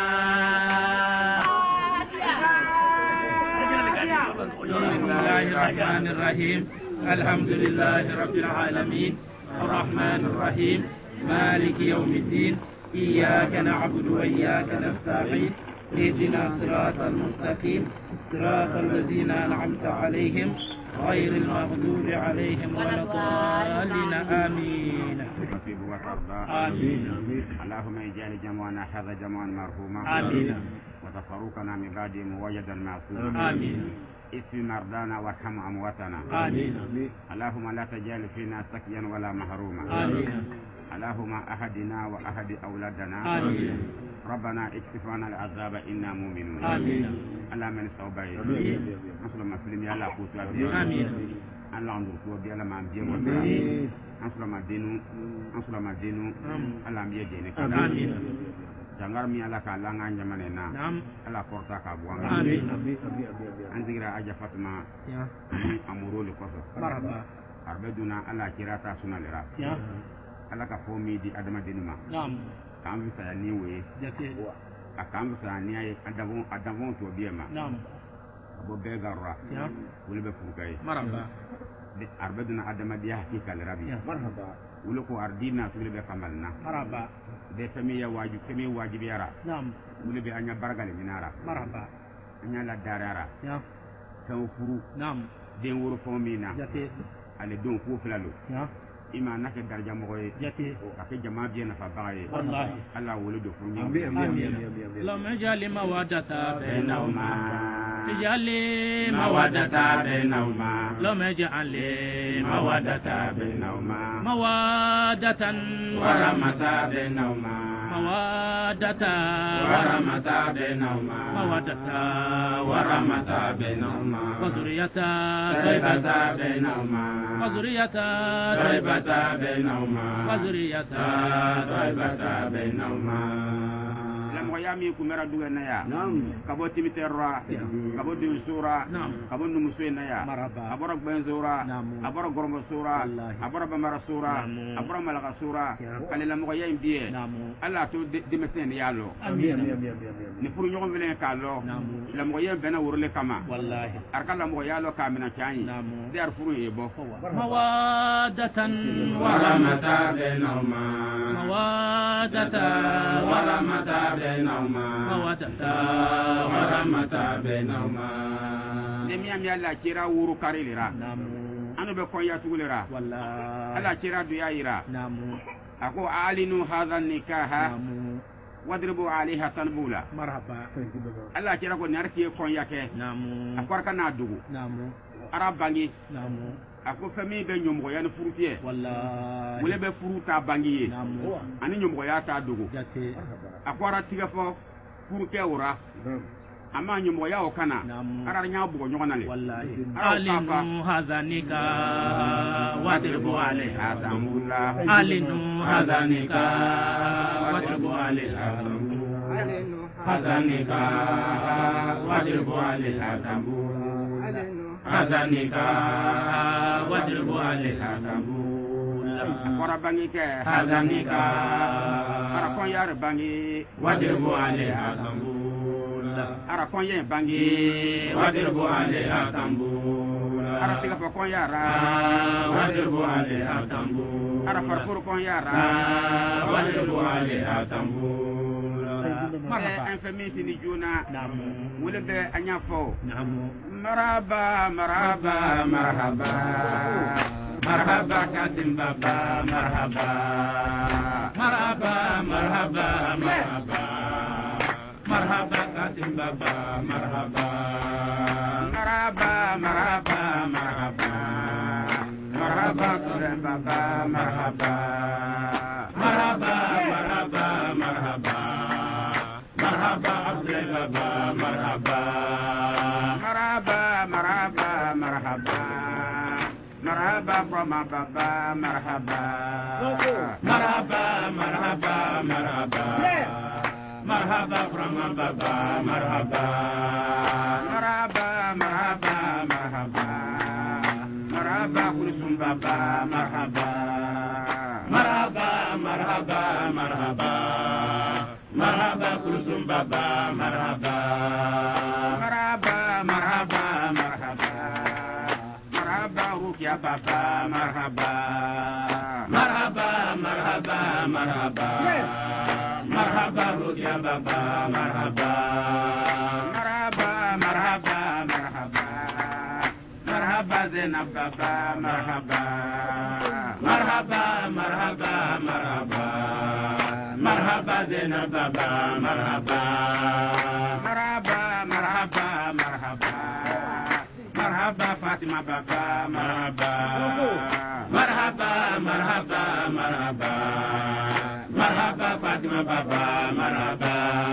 بسم الله الرحمن الرحيم الحمد لله رب العالمين الرحمن الرحيم مالك يوم الدين إياك نعبد وإياك نستعين اهدنا الصراط المستقيم صراط الذين أنعمت عليهم غير المغضوب عليهم ولا الضالين آمين آمين اللهم اجعل جمعنا هذا جمعا مرحوما آمين وتفرقنا من بعده موجدا معصوما آمين اسم مرضانا وارحم امواتنا آمين اللهم لا تجعل فينا سقيا ولا محروما آمين اللهم أحدنا وأحد أولادنا آمين ربنا اكشف عنا العذاب إنا مؤمنون آمين اللهم نستوبي نصر مسلم يا الله قوت آمين الله عنده قوت يا الله ما بيجي نصر ما دينو نصر ما دينو الله بيجي آمين jangar mi ala ka langa nyamane na نعم ala porta ka buang آمين anzigra aja fatma يا amuro le koso مرحبا arbeduna ala kirata sunalera يا ala ka fomi di adama denuma نعم kan bi sa ni we جاكي akam bi sa ni ay adavon to biema نعم abo be garra يا wule be furgay مرحبا de arbeduna adama dia hakika le rabi يا marhaba wule ko ardina wule be kamalna مرحبا de famiya wajib yara نعم wule be anya baragale minara مرحبا anya la darara يا taw furu نعم den wuro fomina جاكي ale don ko filalo يا ima nake darja mogoy جاكي ake jama bien fa bagaye والله Allah wole do furu amin آمين اللهم اجعل مودة بينهما اجعل مودة بينهما اللهم اجعل مودة بينهما مودة ورحمة بينهما مودة ورحمة بينهما مودة ورحمة بينهما وذرية طيبة بينهما وذرية طيبة بينهما وذرية طيبة بينهما lamgo yami ku mera duga na ya kabo timiterra kabo din sura kabo num suena ya abora ben sura abora gormo sura abora bamara sura abora malaga sura kale lamgo yam biye alla to dimesen yalo ni furu nyogo velen kallo lamgo yam bena wurle kama wallahi arka lamgo yalo kamina chani der furu yebo mawadatan wa ramata bainahuma mawadatan wa ramata bainahuma mawadata ورحمة بينهما نميام يلا كيرا ورو كاريلرا أنا بكون يسولرا والله ألا كيرا ديايرا أكو أعلنوا هذا النكاح واضربوا عليها تنبولا مرحبا ألا كيرا كو ناركي كون يكي أكو أركنا دوغو أراب بانجي ako fami be nyomgo ya furutie wallahi wule be furuta bangiye ani nyomgo ya ta dogo akwara tiga fo furuke ura ama nyomgo ya okana ara nya bugo nyogona le wallahi alinu hazanika wadribu alaiha azamula alinu hazanika wadribu alaiha hazanika wadribu alaiha tambula hazanika wadribu alaiha tambula kora bangi ke hazanika ara kon yar bangi wadribu alaiha tambula ara kon yen bangi wadribu alaiha tambula ara tiga fa kon yara wadribu alaiha tambula ara farfur kon yara wadribu alaiha tambula infamisi ni juna wala be anya fo namu maraba maraba marhaba marhaba kasim baba marhaba marhaba marhaba marhaba marhaba kasim baba marhaba maraba maraba marhaba marhaba kasim baba marhaba marhaba marhaba marhaba marhaba abdul baba marhaba maraba maraba marhaba marhaba brahma baba marhaba marhaba marhaba marhaba marhaba brahma baba marhaba marhaba marhaba marhaba marhaba kulsum baba marhaba marhaba marhaba marhaba marhaba kulsum baba marhaba marhaba marhaba marhaba marhaba rukia baba marhaba marhaba marhaba marhaba marhaba rukia baba marhaba marhaba marhaba marhaba marhaba zainab baba marhaba marhaba marhaba marhaba marhaba zainab baba marhaba marhaba marhaba marhaba marhaba fatima baba marhaba marhaba marhaba marhaba marhaba fatima baba marhaba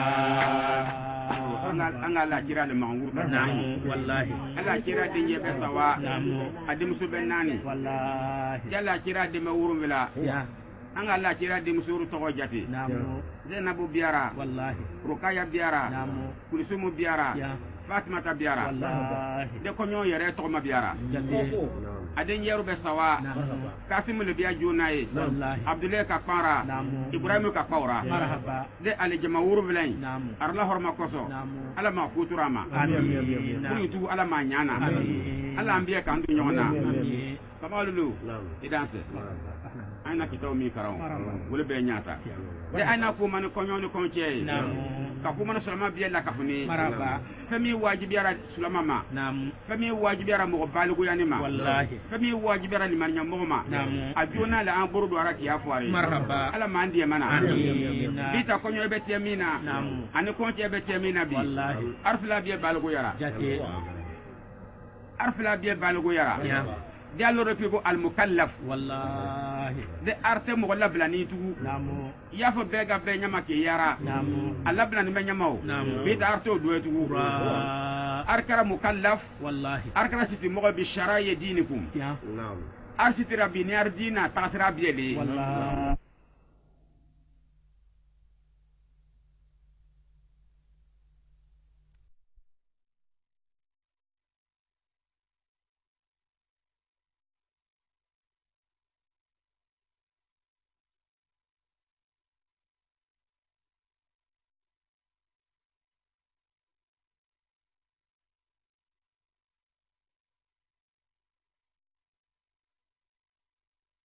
anga la kira le mangur naam wallahi ala kira dinje be sawa naam adim su ben nani wallahi yalla kira de mawurum bila ya anga la kira de musuru to jati naam zainabu biara wallahi rukaya biara naam kulsumu biara ya fatima ta biara wallahi de ko nyo yere to ma biara jati aden yeru be sawa naam kasim le biya junaye wallahi abdulaye ka para naam ibrahim ka paura marhaba de ale jama wuru bilen naam arla horma koso naam ala ma kuturama amin kuni tu ala ma nyana amin ala ambiya kan du nyona amin kamalulu idanse aina kitaw mi karaw wala be nyata de aina ko man ko nyoni ko cey naam ka ko man sulama biya la ka funi marhaba fami wajibi ara sulama ma naam fami wajibi ara mo balugo yani ma wallahi fami wajibi ara liman nyam mo ma naam ajuna la an burdu ara ki afware marhaba ala ma ndiye mana amin bita ko nyobe temina naam ani ko cebe temina bi wallahi arfla biya balugo yara jati arfla biya balugo yara ya de allo repigo al mukallaf wallahi de arte mo la blani tugu naam ya fo bega be nyama ke yara naam alla blani be nyama o naam bita arte o do tugu arkara mukallaf wallahi arkara siti mo bi shara'i dinikum ya naam arsiti rabbi ni ardina tasra bi ele wallahi